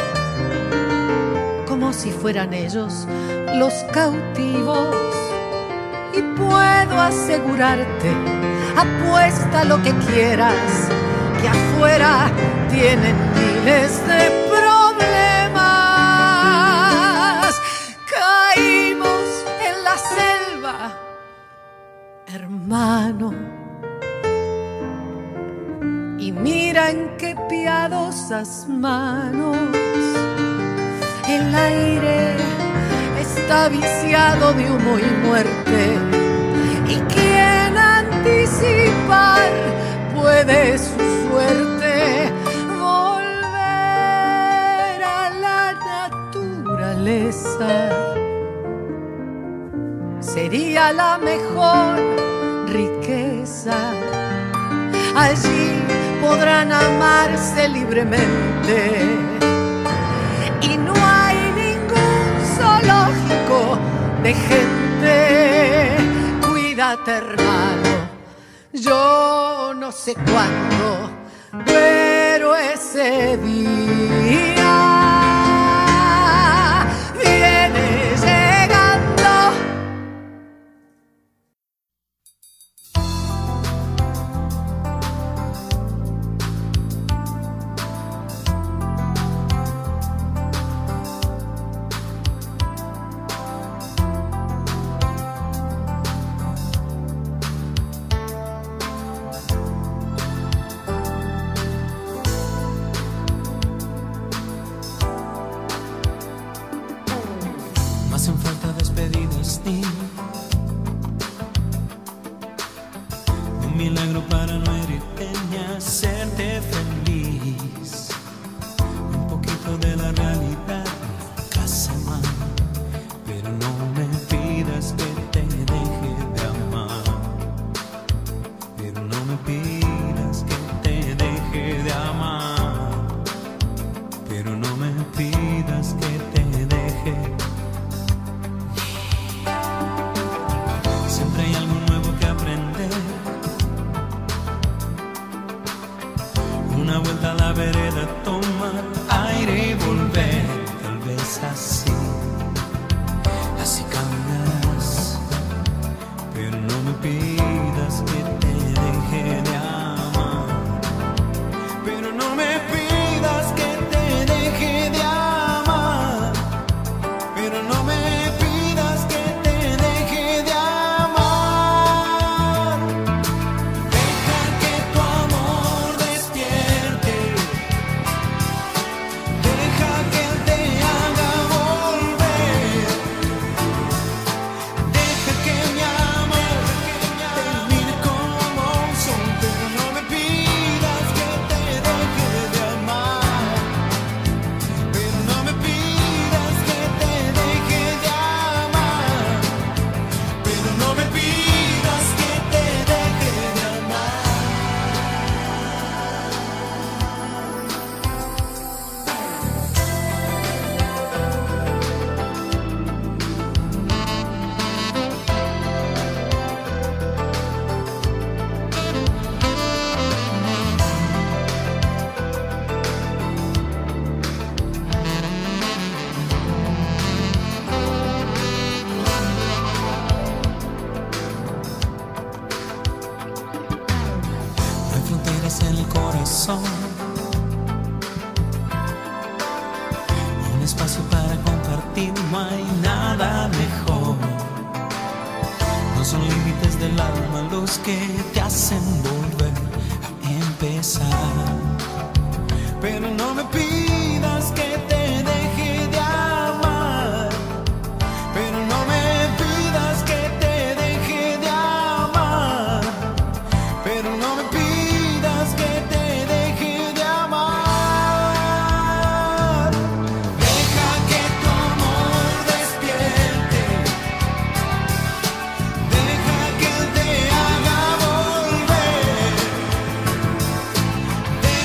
como si fueran ellos los cautivos. Y puedo asegurarte, apuesta lo que quieras, que afuera tienen miles de problemas. Caímos en la selva, hermano, y mira en qué piadosas manos. El aire está viciado de humo y muerte, y quien anticipar puede su suerte. Volver a la naturaleza sería la mejor riqueza. Allí podrán amarse libremente y no hay ningún zoológico de gente. Cuídate, hermano, yo no sé cuándo, pero ese día viene llegando. De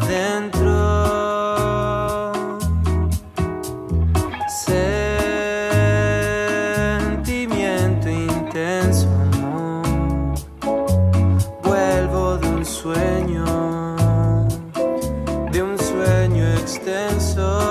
adentro. Sentimiento intenso, amor. Vuelvo de un sueño, de un sueño extenso.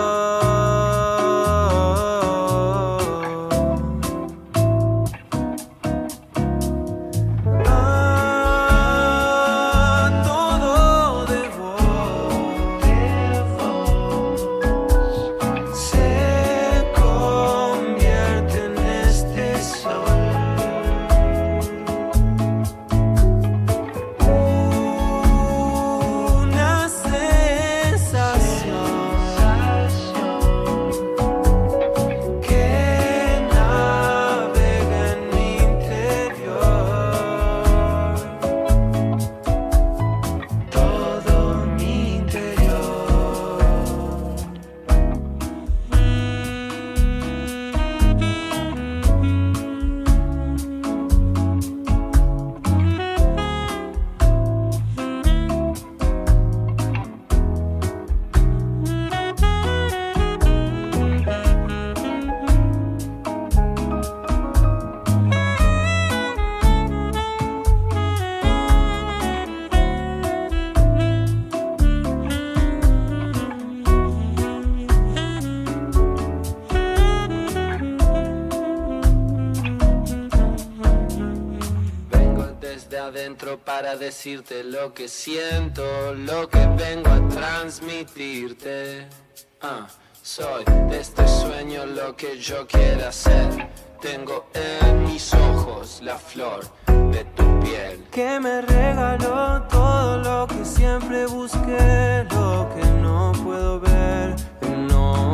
Para decirte lo que siento, lo que vengo a transmitirte. Ah, soy de este sueño lo que yo quiera ser. Tengo en mis ojos la flor de tu piel, que me regaló todo lo que siempre busqué, lo que no puedo ver en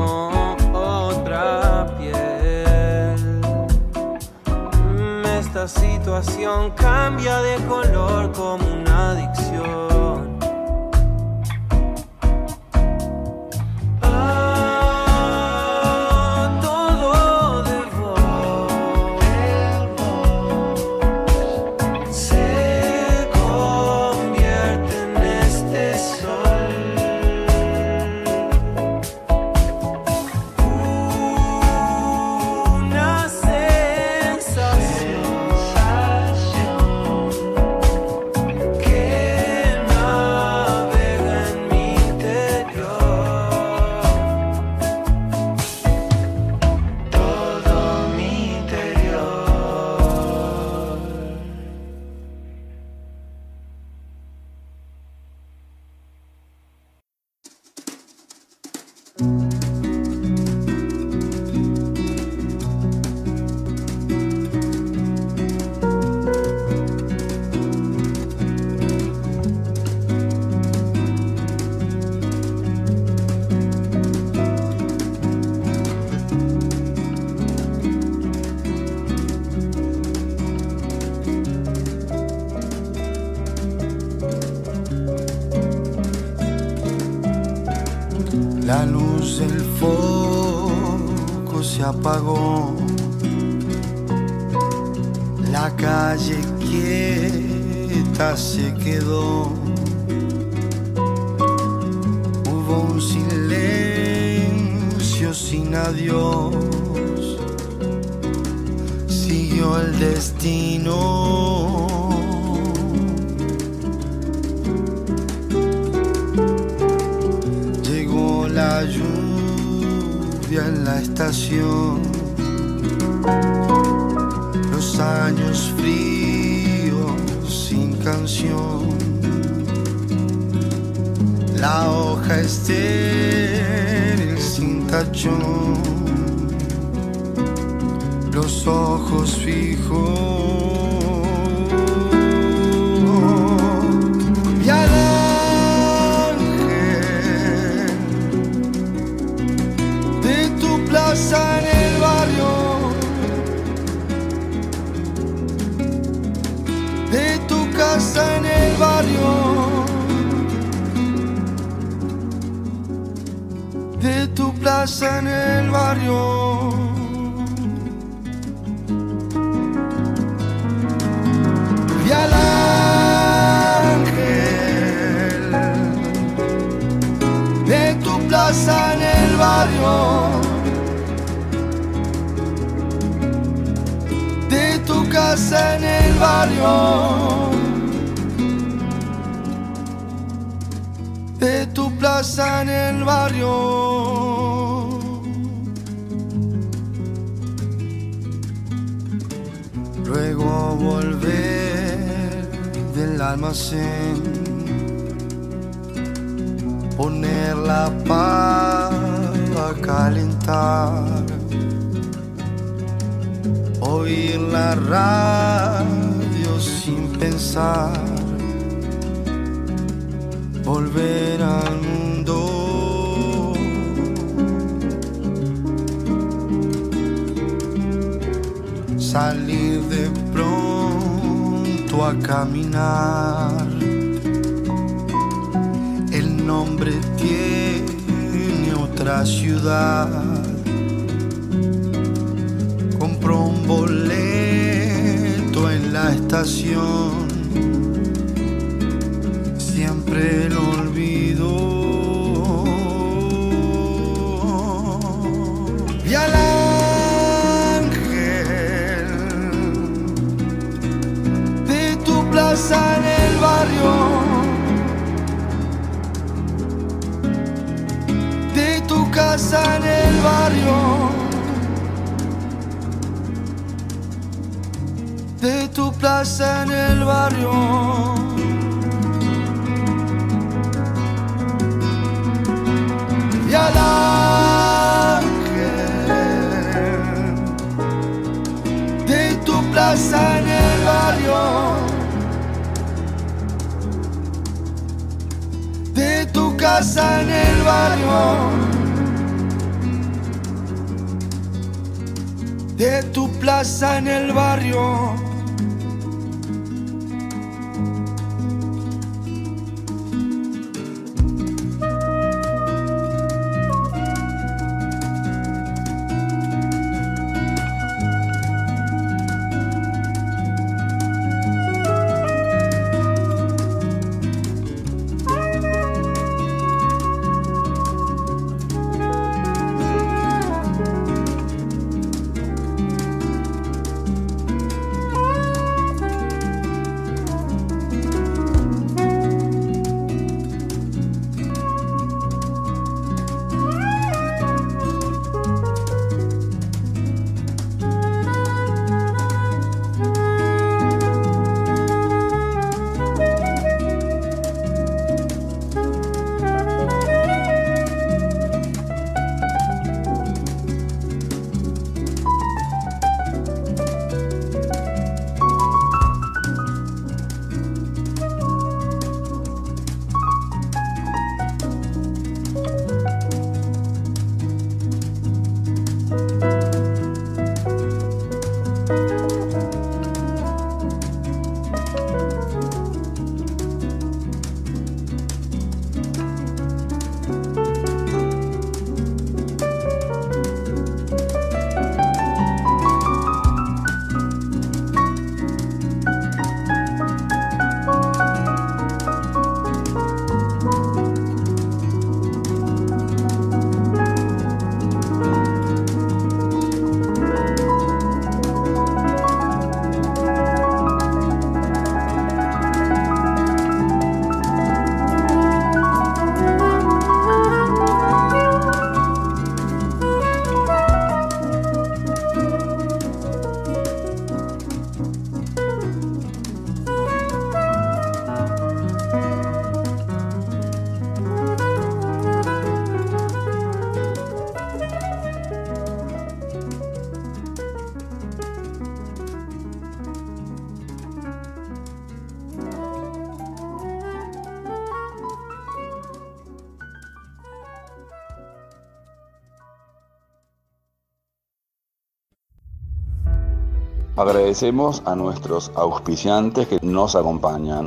otra piel. Esta situación cambia de color como una adicción. Ah, todo de vos se convierte en este sol. Una sensación La luz del foco se apagó, la calle quieta se quedó, hubo un silencio sin adiós, siguió el destino. La lluvia en la estación, los años fríos sin canción, la hoja estéril sin tachón, los ojos fijos. Y al plaza en el barrio, de tu casa en el barrio, de tu plaza en el barrio. Vi al ángel de tu plaza en el barrio, de tu casa en el barrio, de tu plaza en el barrio. Luego volver del almacén, poner la pava a calentar, oír la radio sin pensar, volver al mundo. Salir de pronto a caminar. El nombre tiene otra ciudad. Compró un boleto en la estación. Siempre lo olvido. Y al plaza en el barrio, de tu casa en el barrio, de tu plaza en el barrio. Y al ángel de tu plaza en el barrio, de tu casa en el barrio, de tu plaza en el barrio. Agradecemos a nuestros auspiciantes que nos acompañan.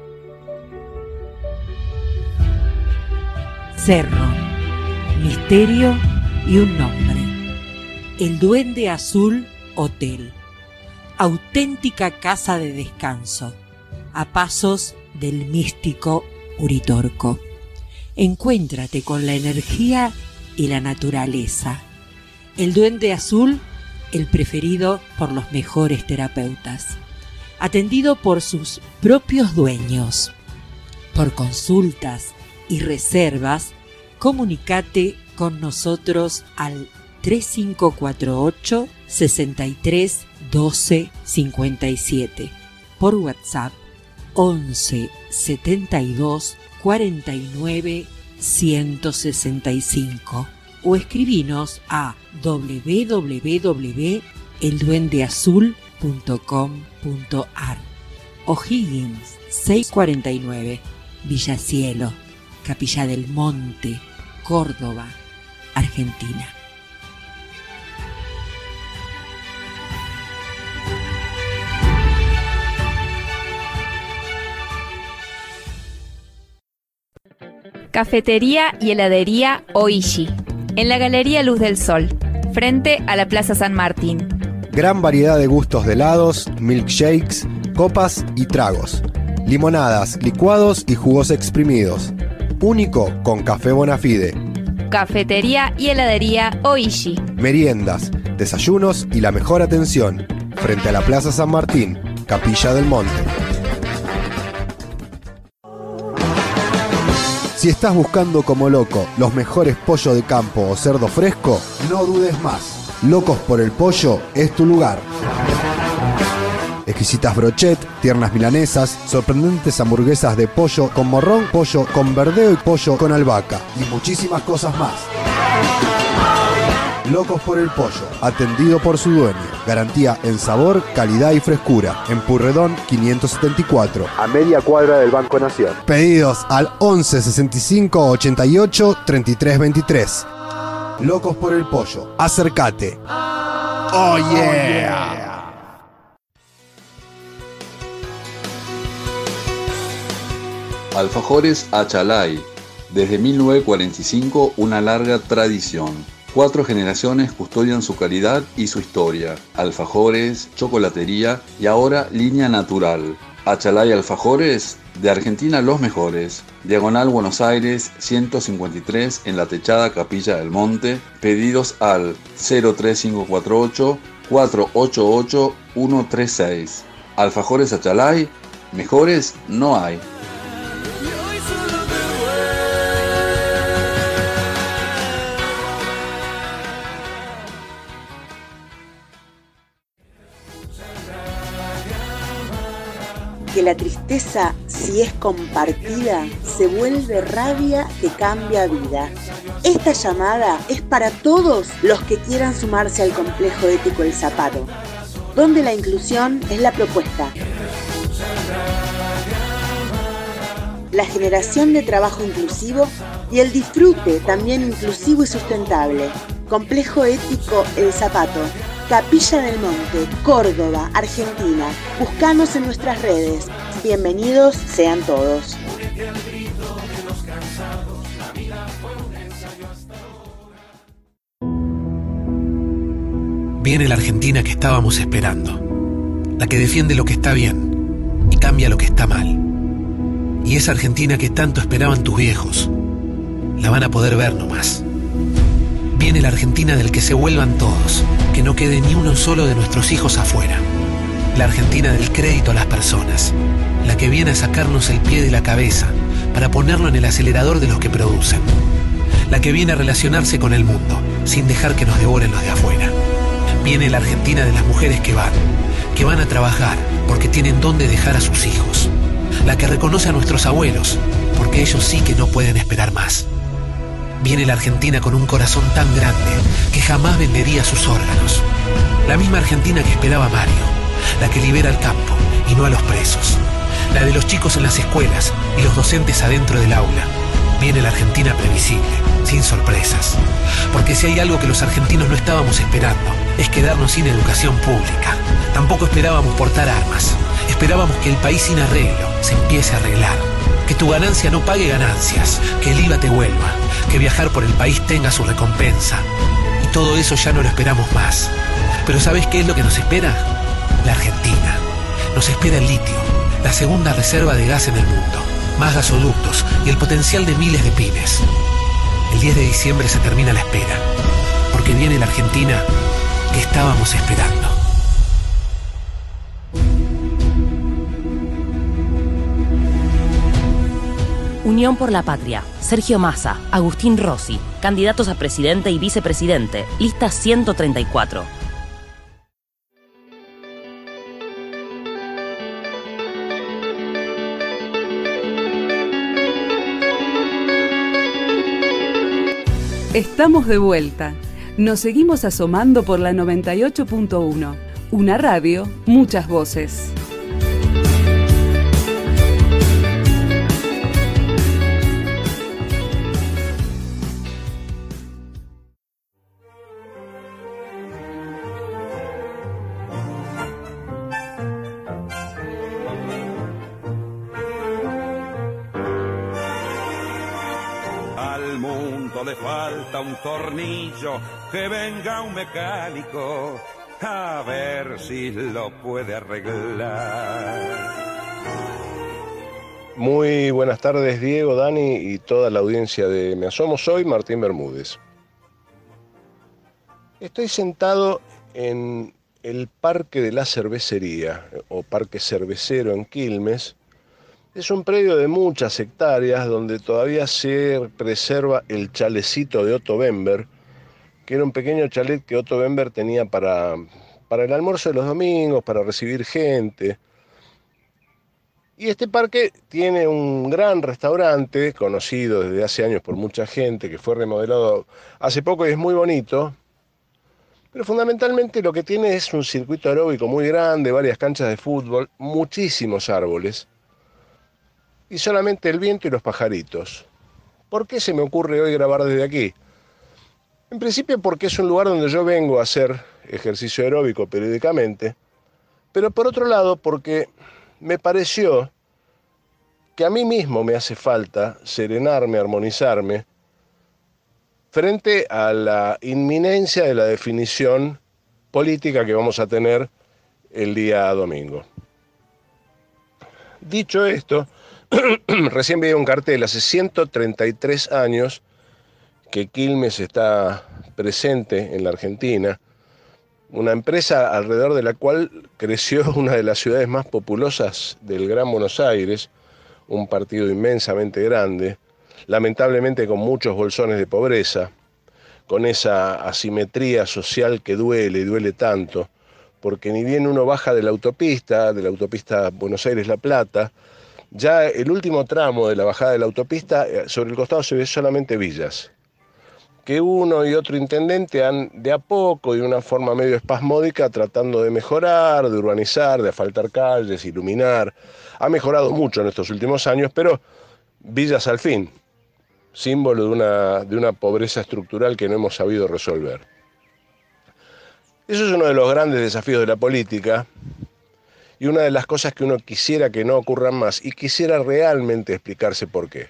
Cerro, misterio y un nombre. El Duende Azul Hotel. Auténtica casa de descanso, a pasos del místico Uritorco. Encuéntrate con la energía y la naturaleza. El Duende Azul, el preferido por los mejores terapeutas. Atendido por sus propios dueños. Por consultas y reservas, comunicate con nosotros al tres cinco cuatro ocho, seis tres uno dos cinco siete. Por WhatsApp once setenta y dos cuarenta y nueve ciento sesenta y cinco o escribinos a w w w punto el duende azul punto com punto a r. O'Higgins seiscientos cuarenta y nueve, Villa Cielo, Capilla del Monte, Córdoba, Argentina. Cafetería y heladería Oishi, en la Galería Luz del Sol, frente a la Plaza San Martín. Gran variedad de gustos de helados, milkshakes, copas y tragos. Limonadas, licuados y jugos exprimidos. Único con Café Bonafide. Cafetería y heladería Oishi. Meriendas, desayunos y la mejor atención. Frente a la Plaza San Martín, Capilla del Monte. Si estás buscando como loco los mejores pollos de campo o cerdo fresco, no dudes más. Locos por el Pollo es tu lugar. Exquisitas brochet, tiernas milanesas, sorprendentes hamburguesas de pollo con morrón, pollo con verdeo y pollo con albahaca y muchísimas cosas más. Locos por el Pollo, atendido por su dueño. Garantía en sabor, calidad y frescura. En Purredón quinientos setenta y cuatro, a media cuadra del Banco Nación. Pedidos al once sesenta y cinco ochenta y ocho treinta y tres veintitrés. Locos por el Pollo, acércate. Oh yeah. Alfajores Achalay. Desde mil novecientos cuarenta y cinco, una larga tradición. Cuatro generaciones custodian su calidad y su historia. Alfajores, chocolatería y ahora línea natural. Achalay Alfajores, de Argentina los mejores. Diagonal Buenos Aires ciento cincuenta y tres en la techada Capilla del Monte. Pedidos al cero tres cinco cuatro ocho, cuatro ocho ocho, uno tres seis. Alfajores Achalay, mejores no hay. Que la tristeza, si es compartida, se vuelve rabia que cambia vida. Esta llamada es para todos los que quieran sumarse al complejo ético El Zapato, donde la inclusión es la propuesta. La generación de trabajo inclusivo y el disfrute también inclusivo y sustentable. Complejo ético El Zapato, Capilla del Monte, Córdoba, Argentina. Búscanos en nuestras redes. Bienvenidos sean todos. Viene la Argentina que estábamos esperando. La que defiende lo que está bien y cambia lo que está mal. Y esa Argentina que tanto esperaban tus viejos, la van a poder ver nomás. Viene la Argentina del que se vuelvan todos, que no quede ni uno solo de nuestros hijos afuera. La Argentina del crédito a las personas, la que viene a sacarnos el pie de la cabeza para ponerlo en el acelerador de los que producen. La que viene a relacionarse con el mundo, sin dejar que nos devoren los de afuera. Viene la Argentina de las mujeres que van, que van a trabajar porque tienen dónde dejar a sus hijos. La que reconoce a nuestros abuelos, porque ellos sí que no pueden esperar más. Viene la Argentina con un corazón tan grande que jamás vendería sus órganos. La misma Argentina que esperaba Mario, la que libera al campo y no a los presos. La de los chicos en las escuelas y los docentes adentro del aula. Viene la Argentina previsible, sin sorpresas. Porque si hay algo que los argentinos no estábamos esperando, es quedarnos sin educación pública. Tampoco esperábamos portar armas. Esperábamos que el país sin arreglo se empiece a arreglar. Que tu ganancia no pague ganancias, que el I V A te vuelva, que viajar por el país tenga su recompensa. Y todo eso ya no lo esperamos más. Pero ¿sabes qué es lo que nos espera? La Argentina. Nos espera el litio, la segunda reserva de gas en el mundo. más gasoductos y el potencial de miles de pymes. El diez de diciembre se termina la espera, porque viene la Argentina que estábamos esperando. Unión por la Patria, Sergio Massa, Agustín Rossi, candidatos a presidente y vicepresidente, lista ciento treinta y cuatro. Estamos de vuelta. Nos seguimos asomando por la noventa y ocho punto uno. Una radio, muchas voces. Le falta un tornillo, que venga un mecánico a ver si lo puede arreglar. Muy buenas tardes, Diego, Dani y toda la audiencia de Me Asomo. Soy Martín Bermúdez. Estoy sentado en el Parque de la Cervecería, o Parque Cervecero en Quilmes. Es un predio de muchas hectáreas donde todavía se preserva el chalecito de Otto Bember, que era un pequeño chalet que Otto Bember tenía para, para el almuerzo de los domingos, para recibir gente. Y este parque tiene un gran restaurante, conocido desde hace años por mucha gente, que fue remodelado hace poco y es muy bonito. Pero fundamentalmente lo que tiene es un circuito aeróbico muy grande, varias canchas de fútbol, muchísimos árboles. Y solamente el viento y los pajaritos. ¿Por qué se me ocurre hoy grabar desde aquí? En principio porque es un lugar donde yo vengo a hacer ejercicio aeróbico periódicamente, pero por otro lado porque me pareció que a mí mismo me hace falta serenarme, armonizarme, frente a la inminencia de la definición política que vamos a tener el día domingo. Dicho esto, recién vi un cartel, hace ciento treinta y tres años que Quilmes está presente en la Argentina, una empresa alrededor de la cual creció una de las ciudades más populosas del Gran Buenos Aires, un partido inmensamente grande, lamentablemente con muchos bolsones de pobreza, con esa asimetría social que duele y duele tanto, porque ni bien uno baja de la autopista, de la autopista Buenos Aires-La Plata, ya el último tramo de la bajada de la autopista, sobre el costado se ve solamente villas, que uno y otro intendente han de a poco y de una forma medio espasmódica tratando de mejorar, de urbanizar, de asfaltar calles, iluminar. Ha mejorado mucho en estos últimos años, pero villas al fin, símbolo de una, de una pobreza estructural que no hemos sabido resolver. Eso es uno de los grandes desafíos de la política, y una de las cosas que uno quisiera que no ocurran más, y quisiera realmente explicarse por qué.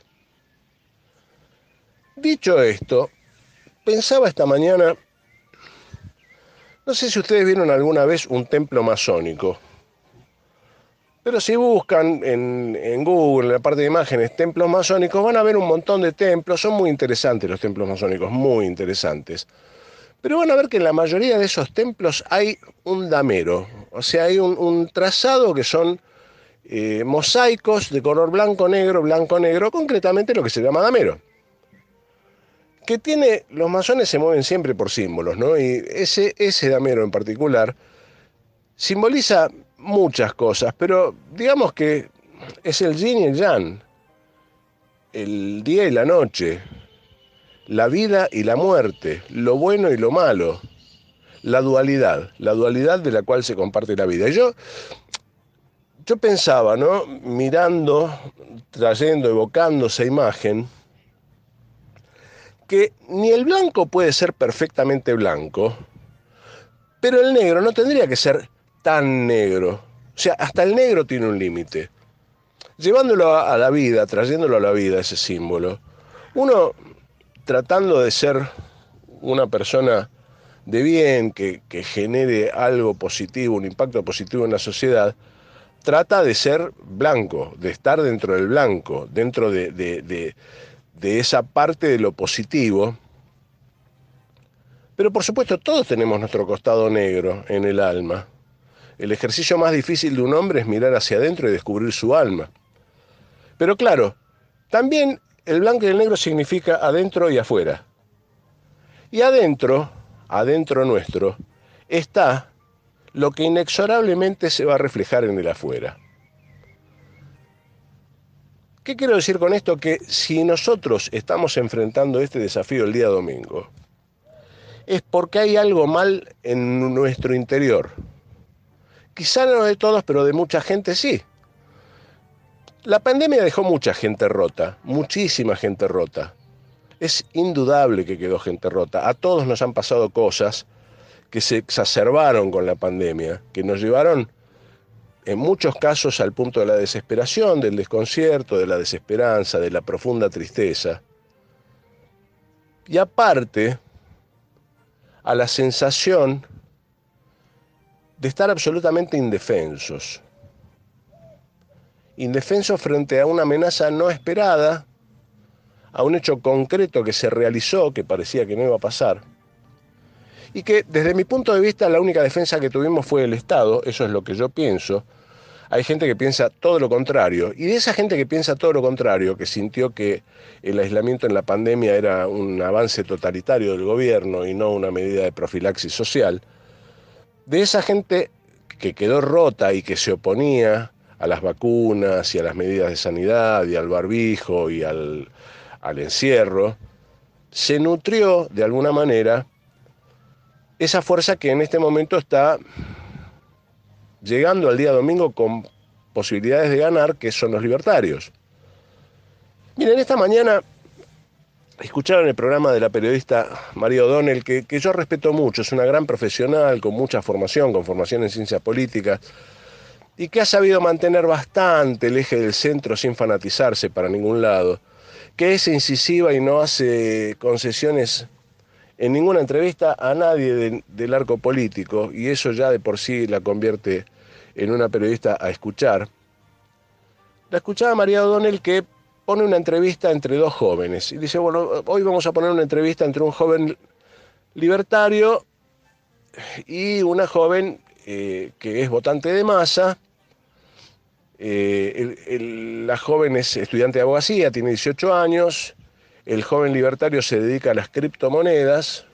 Dicho esto, pensaba esta mañana, no sé si ustedes vieron alguna vez un templo masónico, pero si buscan en, en Google, en la parte de imágenes, templos masónicos, van a ver un montón de templos. Son muy interesantes los templos masónicos, muy interesantes. Pero van a ver que en la mayoría de esos templos hay un damero, o sea, hay un, un trazado que son eh, mosaicos de color blanco-negro, blanco-negro, concretamente lo que se llama damero. Que tiene, los masones se mueven siempre por símbolos, ¿no? Y ese, ese damero en particular simboliza muchas cosas, pero digamos que es el yin y el yang, el día y la noche, la vida y la muerte, lo bueno y lo malo, la dualidad, la dualidad de la cual se comparte la vida. Y yo, yo pensaba, ¿no? Mirando, trayendo, evocando esa imagen, que ni el blanco puede ser perfectamente blanco, pero el negro no tendría que ser tan negro. O sea, hasta el negro tiene un límite. Llevándolo a la vida, trayéndolo a la vida ese símbolo, uno tratando de ser una persona de bien, que, que genere algo positivo, un impacto positivo en la sociedad, trata de ser blanco, de estar dentro del blanco, dentro de, de, de, de esa parte de lo positivo. Pero por supuesto todos tenemos nuestro costado negro en el alma. El ejercicio más difícil de un hombre es mirar hacia adentro y descubrir su alma. Pero claro, también el blanco y el negro significa adentro y afuera. Y adentro, adentro nuestro, está lo que inexorablemente se va a reflejar en el afuera. ¿Qué quiero decir con esto? Que si nosotros estamos enfrentando este desafío el día domingo, es porque hay algo mal en nuestro interior. Quizá no de todos, pero de mucha gente sí. La pandemia dejó mucha gente rota, muchísima gente rota. Es indudable que quedó gente rota. A todos nos han pasado cosas que se exacerbaron con la pandemia, que nos llevaron en muchos casos al punto de la desesperación, del desconcierto, de la desesperanza, de la profunda tristeza. Y aparte, a la sensación de estar absolutamente indefensos. Indefensos frente a una amenaza no esperada, a un hecho concreto que se realizó, que parecía que no iba a pasar, y que desde mi punto de vista la única defensa que tuvimos fue el Estado, eso es lo que yo pienso. Hay gente que piensa todo lo contrario, y de esa gente que piensa todo lo contrario, que sintió que el aislamiento en la pandemia era un avance totalitario del gobierno y no una medida de profilaxis social, de esa gente que quedó rota y que se oponía a las vacunas y a las medidas de sanidad y al barbijo y al, al encierro, se nutrió de alguna manera esa fuerza que en este momento está llegando al día domingo con posibilidades de ganar, que son los libertarios. Miren, esta mañana escucharon el programa de la periodista María O'Donnell, que, que yo respeto mucho, es una gran profesional, con mucha formación, con formación en ciencias políticas, y que ha sabido mantener bastante el eje del centro sin fanatizarse para ningún lado, que es incisiva y no hace concesiones en ninguna entrevista a nadie de, del arco político, y eso ya de por sí la convierte en una periodista a escuchar. La escuchaba María O'Donnell, que pone una entrevista entre dos jóvenes, y dice, bueno, hoy vamos a poner una entrevista entre un joven libertario y una joven eh, que es votante de Massa. Eh, el, el, la joven es estudiante de abogacía, tiene dieciocho años, el joven libertario se dedica a las criptomonedas,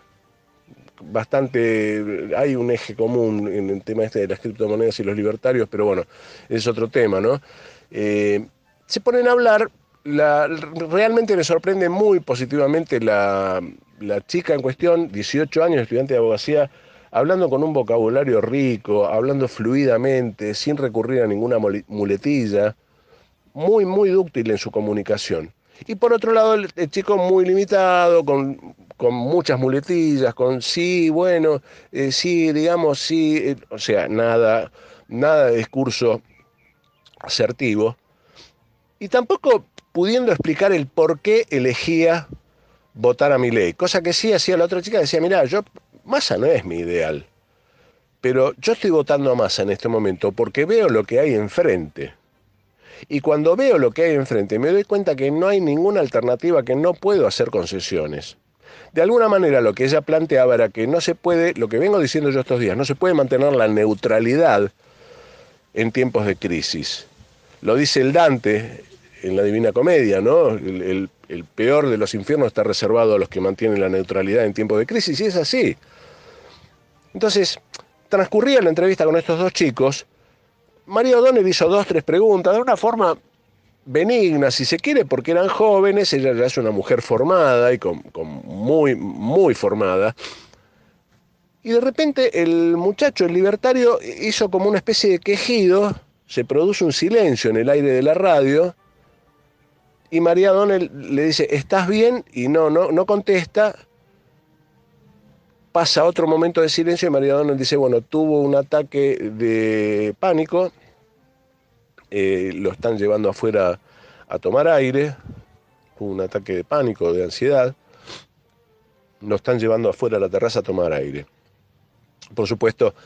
bastante, hay un eje común en el tema este de las criptomonedas y los libertarios, pero bueno, es otro tema, ¿no? Eh, se ponen a hablar, la, realmente me sorprende muy positivamente la, la chica en cuestión, dieciocho años, estudiante de abogacía, hablando con un vocabulario rico, hablando fluidamente, sin recurrir a ninguna muletilla, muy, muy dúctil en su comunicación. Y por otro lado, el, el chico muy limitado, con, con muchas muletillas, con sí, bueno, eh, sí, digamos, sí, eh, o sea, nada, nada de discurso asertivo. Y tampoco pudiendo explicar el por qué elegía votar a Milei, cosa que sí hacía la otra chica, decía, mirá, yo, Massa no es mi ideal, pero yo estoy votando a Massa en este momento porque veo lo que hay enfrente. Y cuando veo lo que hay enfrente me doy cuenta que no hay ninguna alternativa, que no puedo hacer concesiones. De alguna manera lo que ella planteaba era que no se puede, lo que vengo diciendo yo estos días, no se puede mantener la neutralidad en tiempos de crisis. Lo dice el Dante en la Divina Comedia, ¿no? El, el, el peor de los infiernos está reservado a los que mantienen la neutralidad en tiempos de crisis, y es así. Entonces, transcurría la entrevista con estos dos chicos. María O'Donnell hizo dos, tres preguntas, de una forma benigna, si se quiere, porque eran jóvenes, ella ya es una mujer formada y con, con muy, muy formada. Y de repente el muchacho, el libertario, hizo como una especie de quejido, se produce un silencio en el aire de la radio, y María O'Donnell le dice, ¿estás bien? Y no, no, no contesta. Pasa otro momento de silencio y María O'Donnell dice, bueno, tuvo un ataque de pánico, eh, lo están llevando afuera a tomar aire, tuvo un ataque de pánico, de ansiedad, lo están llevando afuera a la terraza a tomar aire. Por supuesto,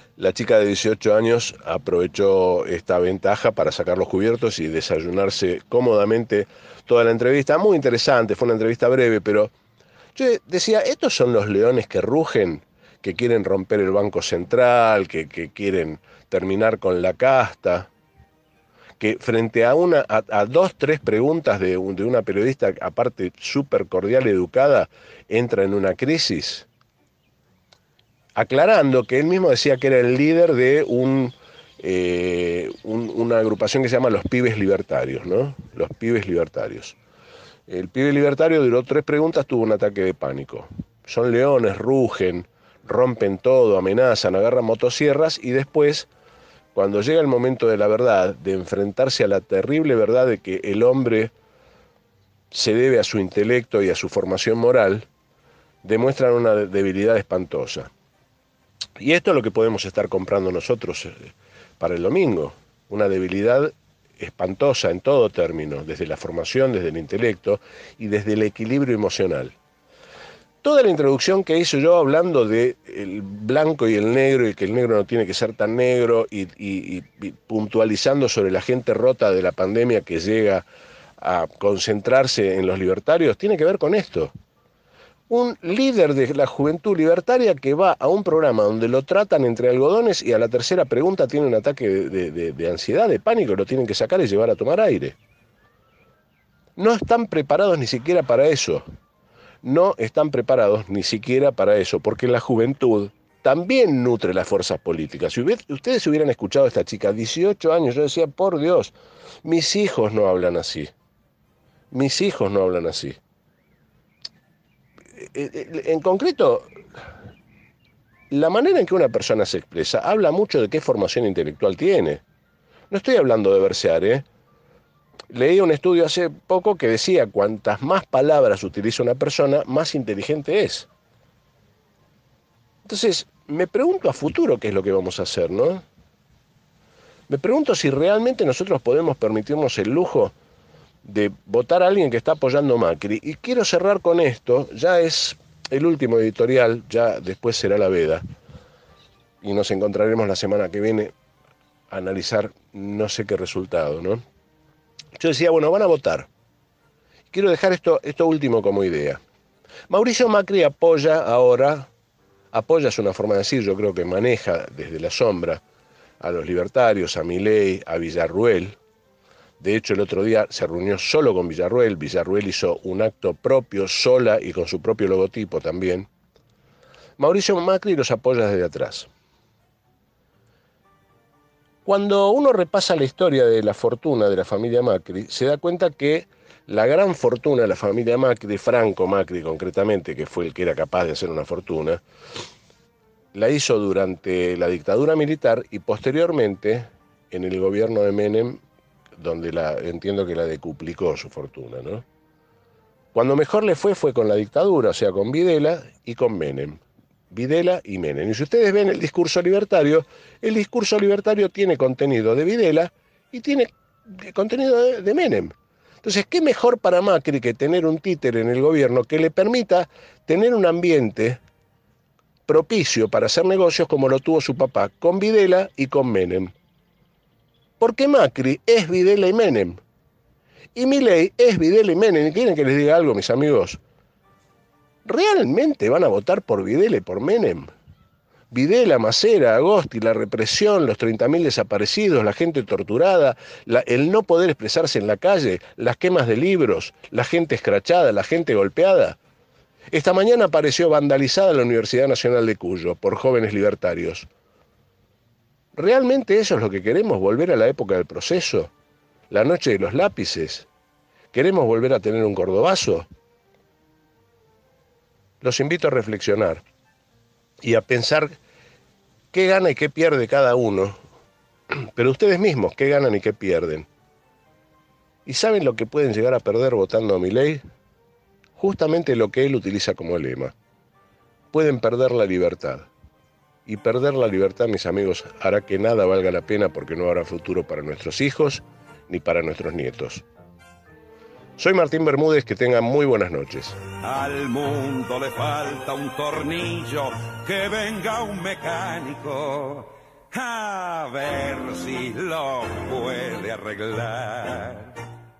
La chica de dieciocho años aprovechó esta ventaja para sacar los cubiertos y desayunarse cómodamente toda la entrevista. Muy interesante, fue una entrevista breve, pero yo decía, estos son los leones que rugen, que quieren romper el Banco Central, que, que quieren terminar con la casta, que frente a una a, a dos, tres preguntas de, de una periodista, aparte súper cordial y educada, entra en una crisis, aclarando que él mismo decía que era el líder de un, eh, un, una agrupación que se llama Los Pibes Libertarios, ¿no? Los Pibes Libertarios. El pibe libertario duró tres preguntas, tuvo un ataque de pánico. Son leones, rugen, rompen todo, amenazan, agarran motosierras y después, cuando llega el momento de la verdad, de enfrentarse a la terrible verdad de que el hombre se debe a su intelecto y a su formación moral, demuestran una debilidad espantosa. Y esto es lo que podemos estar comprando nosotros para el domingo, una debilidad espantosa en todo término, desde la formación, desde el intelecto y desde el equilibrio emocional. Toda la introducción que hice yo hablando de el blanco y el negro y que el negro no tiene que ser tan negro y, y, y puntualizando sobre la gente rota de la pandemia que llega a concentrarse en los libertarios, tiene que ver con esto. Un líder de la juventud libertaria que va a un programa donde lo tratan entre algodones y a la tercera pregunta tiene un ataque de, de, de ansiedad, de pánico, lo tienen que sacar y llevar a tomar aire. No están preparados ni siquiera para eso. No están preparados ni siquiera para eso, porque la juventud también nutre las fuerzas políticas. Si ustedes hubieran escuchado a esta chica, dieciocho años, yo decía, por Dios, mis hijos no hablan así. Mis hijos no hablan así. En concreto, la manera en que una persona se expresa habla mucho de qué formación intelectual tiene. No estoy hablando de versear, ¿eh? Leí un estudio hace poco que decía cuantas más palabras utiliza una persona, más inteligente es. Entonces, me pregunto a futuro qué es lo que vamos a hacer, ¿no? Me pregunto si realmente nosotros podemos permitirnos el lujo de votar a alguien que está apoyando Macri. Y quiero cerrar con esto, ya es el último editorial, ya después será la veda. Y nos encontraremos la semana que viene a analizar no sé qué resultado, ¿no? Yo decía, bueno, van a votar. Quiero dejar esto, esto último como idea. Mauricio Macri apoya ahora, apoya es una forma de decir, yo creo que maneja desde la sombra a los libertarios, a Milei, a Villarruel. De hecho, el otro día se reunió solo con Villarruel. Villarruel hizo un acto propio, sola y con su propio logotipo también. Mauricio Macri los apoya desde atrás. Cuando uno repasa la historia de la fortuna de la familia Macri, se da cuenta que la gran fortuna de la familia Macri, de Franco Macri concretamente, que fue el que era capaz de hacer una fortuna, la hizo durante la dictadura militar y posteriormente en el gobierno de Menem, donde la, entiendo que la decuplicó su fortuna, ¿no? Cuando mejor le fue fue con la dictadura, o sea, con Videla y con Menem. Videla y Menem. Y si ustedes ven el discurso libertario, el discurso libertario tiene contenido de Videla y tiene contenido de, de Menem. Entonces, ¿qué mejor para Macri que tener un títere en el gobierno que le permita tener un ambiente propicio para hacer negocios como lo tuvo su papá con Videla y con Menem? Porque Macri es Videla y Menem. Y Milei es Videla y Menem. ¿Y quieren que les diga algo, mis amigos? ¿Realmente van a votar por Videla y por Menem? Videla, Macera, Agosti, la represión, los treinta mil desaparecidos, la gente torturada, la, el no poder expresarse en la calle, las quemas de libros, la gente escrachada, la gente golpeada. Esta mañana apareció vandalizada la Universidad Nacional de Cuyo por jóvenes libertarios. ¿Realmente eso es lo que queremos? ¿Volver a la época del proceso? ¿La noche de los lápices? ¿Queremos volver a tener un cordobazo? Los invito a reflexionar y a pensar qué gana y qué pierde cada uno, pero ustedes mismos, qué ganan y qué pierden. ¿Y saben lo que pueden llegar a perder votando a Milei? Justamente lo que él utiliza como lema. Pueden perder la libertad. Y perder la libertad, mis amigos, hará que nada valga la pena porque no habrá futuro para nuestros hijos ni para nuestros nietos. Soy Martín Bermúdez, que tengan muy buenas noches. Al mundo le falta un tornillo, que venga un mecánico. a ver si lo puede arreglar.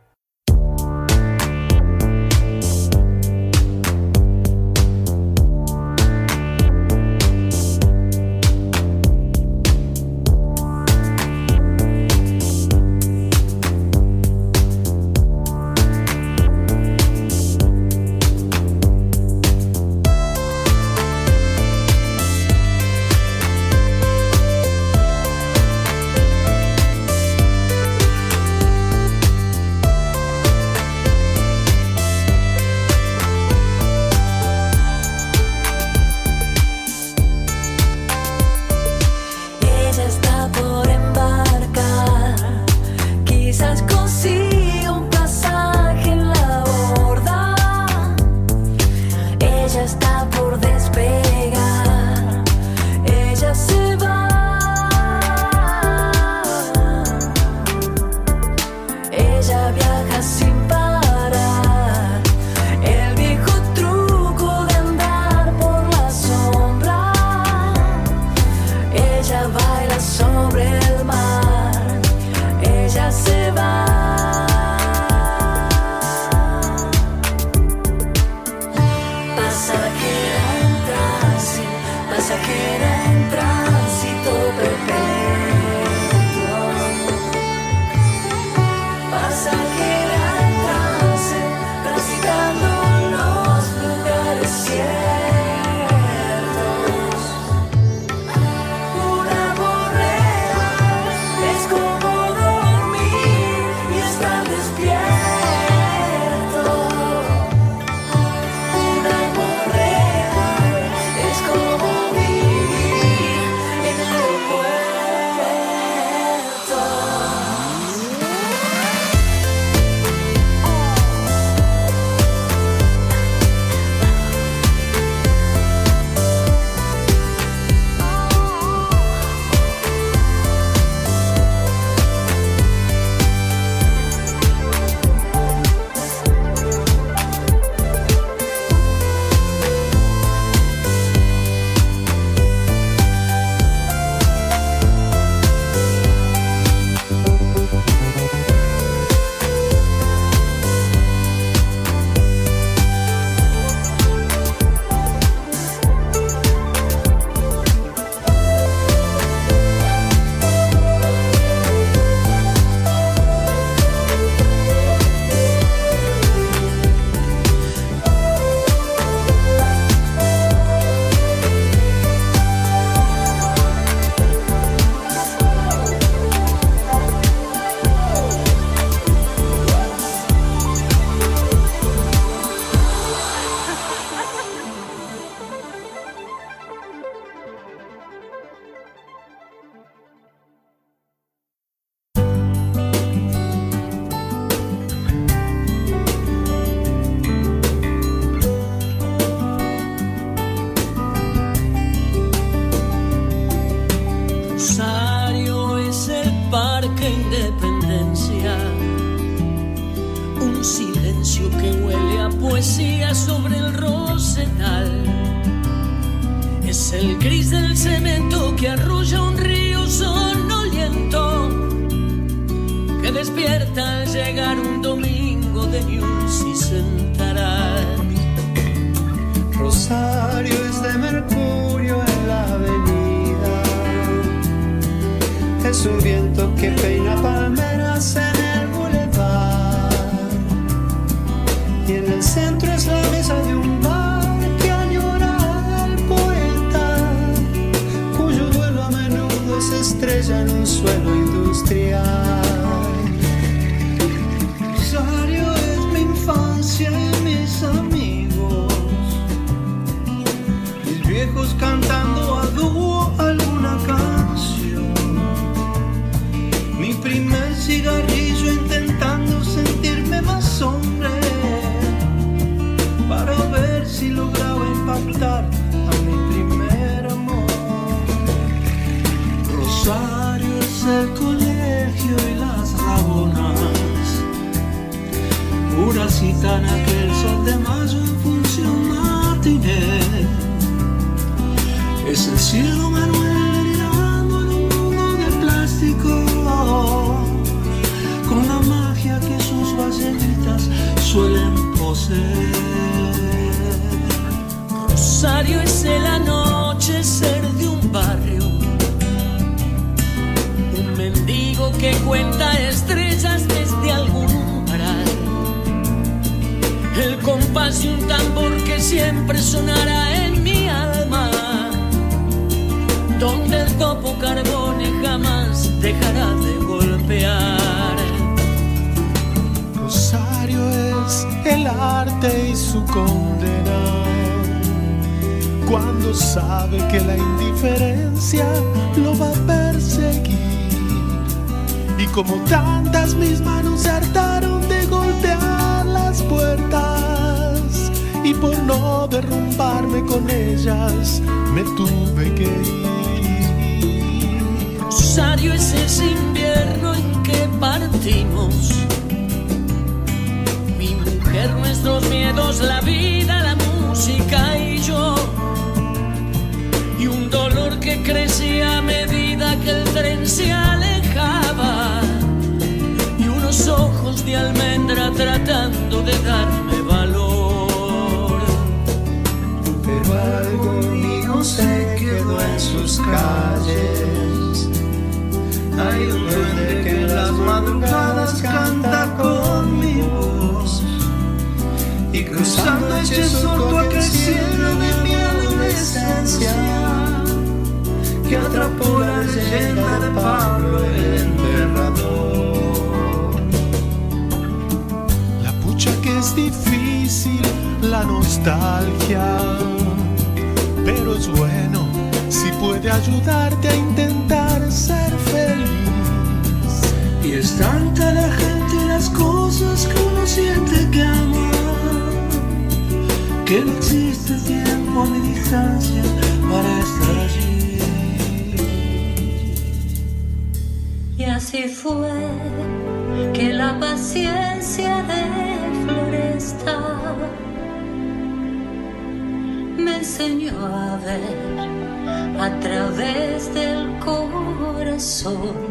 poesía sobre el rosedal. Es el gris del cemento que arrulla un río sonoliento, que despierta al llegar un domingo de News y sentará. Rosario es de mercurio en la avenida, es un viento que peina palmeras en el bulevar, y en el centro es la mesa de un bar que añora al poeta, cuyo vuelo a menudo se estrella en un suelo industrial. Rosario es mi infancia y mis amigos, mis viejos cantando a dúo alguna canción, mi primer cigarrillo intentando sentirme más hombre, para ver si lograba impactar a mi primer amor. Rosario es el colegio y las rabonas, pura gitana que el sol de mayo en función matiné. Es el cielo Manuel delirando en un Rosario es el anochecer de un barrio, un mendigo que cuenta estrellas desde algún umbral, el compás de un tambor que siempre sonará en mi alma, donde el topo Carbone jamás dejará de golpear. Rosario es el arte y su condena, cuando sabe que la indiferencia lo va a perseguir. Y como tantas mis manos se hartaron de golpear las puertas, y por no derrumbarme con ellas me tuve que ir. Rosario es ese invierno en que partimos, mi mujer, nuestros miedos, la vida, la música y yo, y un dolor que crecía a medida que el tren se alejaba, y unos ojos de almendra tratando de darme valor. Pero algo mío se quedó en sus calles. Hay un duende que en las madrugadas canta con mi voz, y cruzando este surco creciendo de mi adolescencia, que atrapó la leyenda de Pablo el enterrador. La pucha que es difícil la nostalgia, pero es bueno si puede ayudarte a intentar ser feliz. Y es tanta la gente y las cosas que uno siente que ama, que no existe tiempo ni distancia para estar allí. Y así fue que la paciencia de Floresta me enseñó a ver a través del corazón,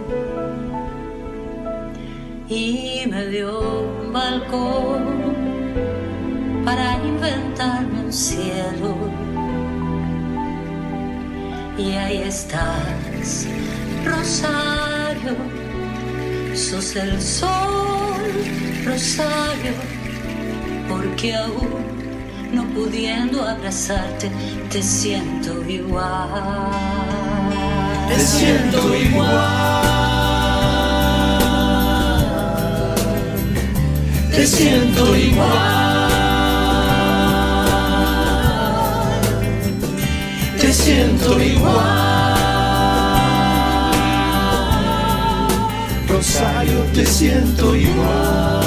y me dio un balcón para inventarme un cielo. Y ahí estás, Rosario, sos el sol, Rosario, porque aún no pudiendo abrazarte, te siento igual. Te siento igual. Te siento igual. Te siento igual. Rosario, te siento igual.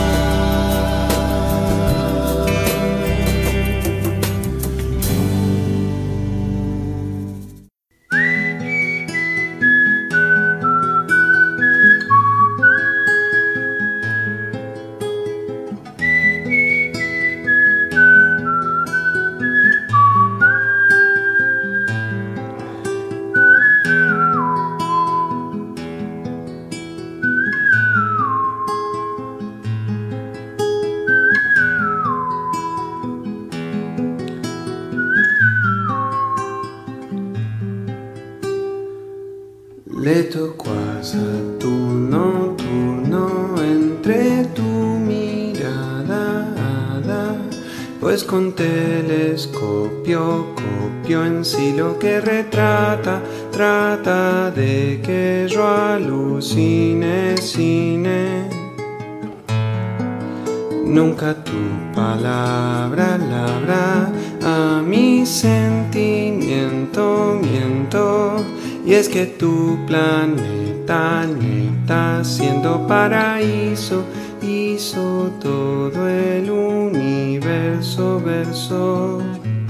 Le tocó a Saturno, turno entre tu mirada, pues con telescopio copió en sí lo que retrata, trata de que yo alucine, cine. Nunca tu palabra labra a mi sentimiento, miento. Y es que tu planeta, neta, siendo paraíso, hizo todo el universo, verso.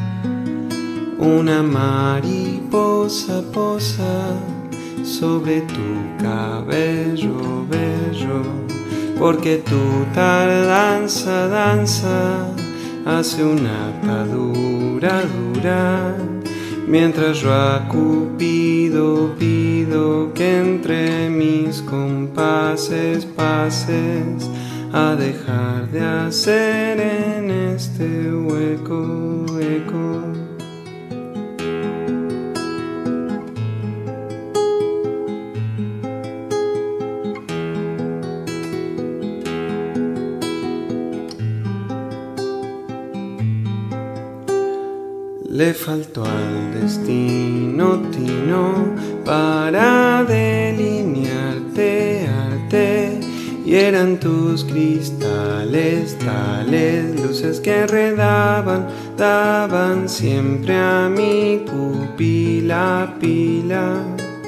Una mariposa posa sobre tu cabello bello, porque tu tardanza danza hace una atadura dura. Mientras yo a Cupido pido que entre mis compases pases a dejar de hacer en este hueco eco. Le faltó al destino tino para delinearte arte, y eran tus cristales tales luces que redaban, daban siempre a mi pupila pila.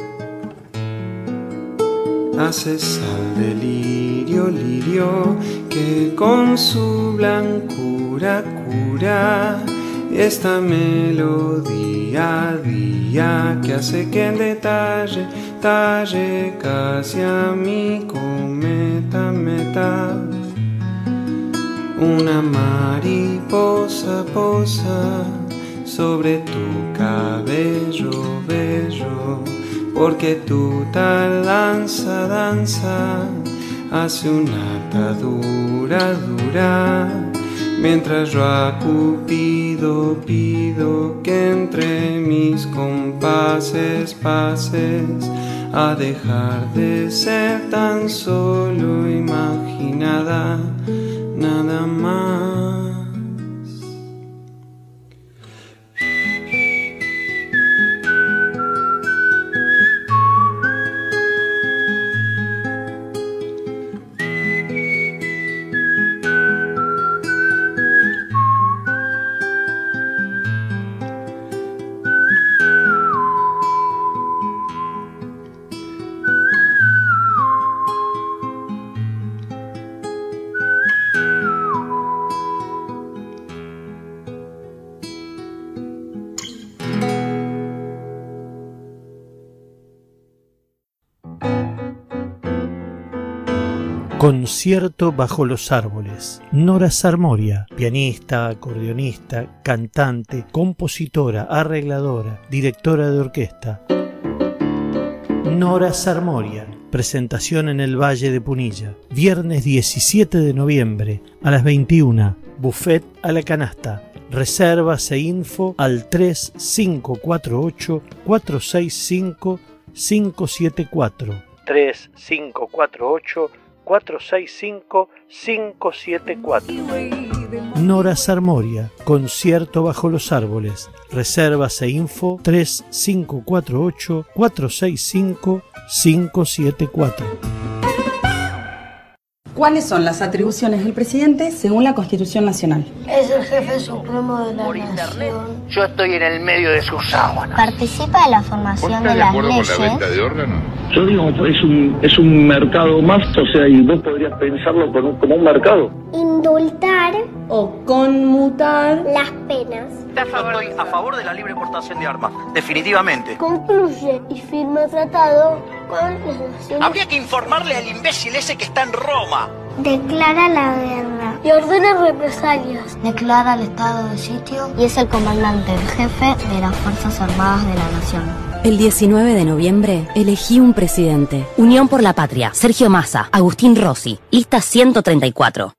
Haces al delirio lirio que con su blancura cura esta melodía día que hace que en detalle talle casi a mi cometa meta. Una mariposa posa sobre tu cabello bello, porque tu tal danza danza hace una atadura dura, mientras yo a Cupido pido que entre mis compases pases a dejar de ser tan solo imaginada, nada más. Concierto bajo los árboles. Nora Sarmoria, pianista, acordeonista, cantante, compositora, arregladora, directora de orquesta. Nora Sarmoria. Presentación en el Valle de Punilla. Viernes diecisiete de noviembre a las veintiuna. Buffet a la canasta. Reservas e info al tres cinco cuatro ocho cuatro seis cinco cinco siete cuatro. tres cinco cuatro ocho cuatro seis cinco cinco siete cuatro. Nora Sarmoria, concierto bajo los árboles. Reservas e info tres cinco cuatro ocho cuatro seis cinco cinco siete cuatro. ¿Cuáles son las atribuciones del presidente según la Constitución Nacional? Es el jefe supremo de la Por nación. Internet. Yo estoy en el medio de sus sábanas. Participa de la formación de las leyes. ¿Estás de acuerdo con la venta de órganos? Yo digo, es un, es un mercado más, o sea, y vos podrías pensarlo como un, como un mercado. Indultar o conmutar las penas. Yo estoy a favor de la libre portación de armas, definitivamente. Concluye y firma tratado con las naciones. Habría que informarle al imbécil ese que está en Roma. Declara la guerra y ordena represalias. Declara el estado de sitio y es el comandante, el jefe de las Fuerzas Armadas de la Nación. El diecinueve de noviembre elegí un presidente. Unión por la Patria, Sergio Massa, Agustín Rossi, lista ciento treinta y cuatro.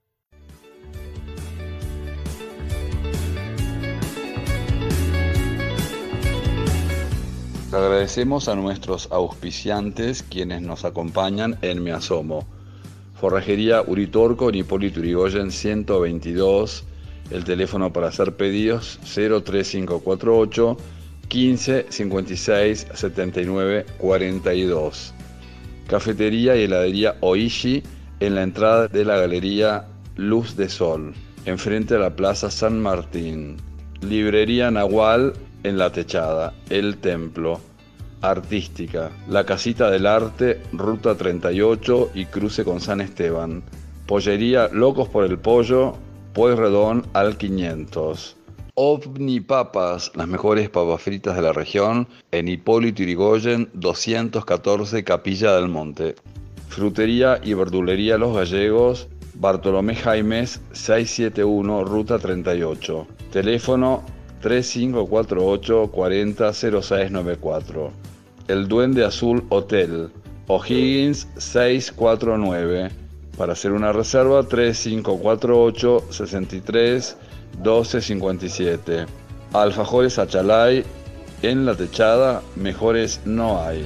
Agradecemos a nuestros auspiciantes quienes nos acompañan en Me Asomo. Forrajería Uritorco en Hipólito Yrigoyen ciento veintidós, el teléfono para hacer pedidos cero tres cinco cuatro ocho quince cincuenta y seis setenta y nueve cuarenta y dos. Cafetería y heladería Oishi en la entrada de la galería Luz de Sol, enfrente a la Plaza San Martín. Librería Nahual en La Techada, El Templo. Artística, La Casita del Arte, Ruta treinta y ocho y cruce con San Esteban. Pollería Locos por el Pollo, Pueyrredón al quinientos. Ovni Papas, las mejores papas fritas de la región, en Hipólito Yrigoyen doscientos catorce, Capilla del Monte. Frutería y verdulería Los Gallegos, Bartolomé Jaimes seiscientos setenta y uno, Ruta treinta y ocho. Teléfono tres cinco cuatro ocho cuatro cero cero seis nueve cuatro. El Duende Azul Hotel, O'Higgins seiscientos cuarenta y nueve. Para hacer una reserva tres cinco cuatro ocho sesenta y tres doce cincuenta y siete. Alfajores Achalay en La Techada, mejores no hay.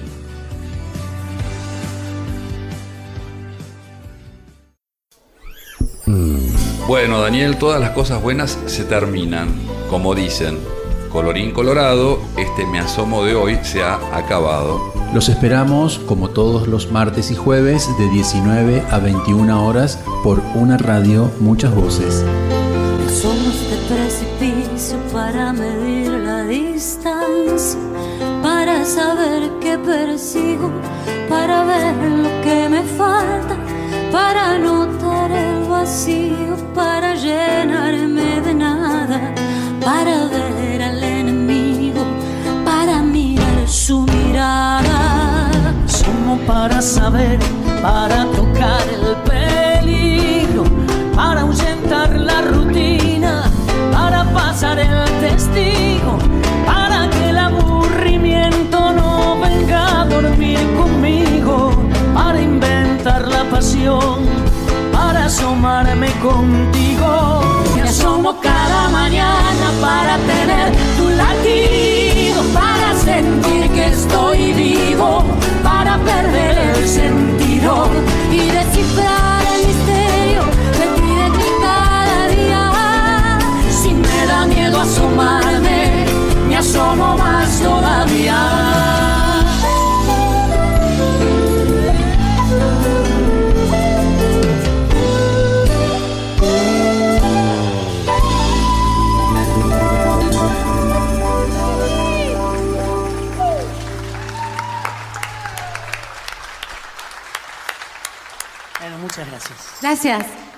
Bueno, Daniel, todas las cosas buenas se terminan, como dicen. Colorín colorado, este Me Asomo de hoy se ha acabado. Los esperamos como todos los martes y jueves de diecinueve a veintiuna horas por una radio, muchas voces. Somos de precipicio para medir la distancia, para saber qué persigo, para ver lo que me falta, para notar el vacío, para llenarme de nada, para ver al enemigo, para mirar su mirada. Somos para saber, para tocar el peligro, para ahuyentar la rutina, para pasar el testigo, para que el aburrimiento no venga a dormir conmigo, para inventar la pasión, para asomarme contigo. Me asomo cada mañana para tener tu latido, para sentir que estoy vivo, para perder el sentido y descifrar el misterio de ti, de ti cada día. Si me da miedo asomarme, me asomo más todavía. Bueno, muchas gracias. Gracias.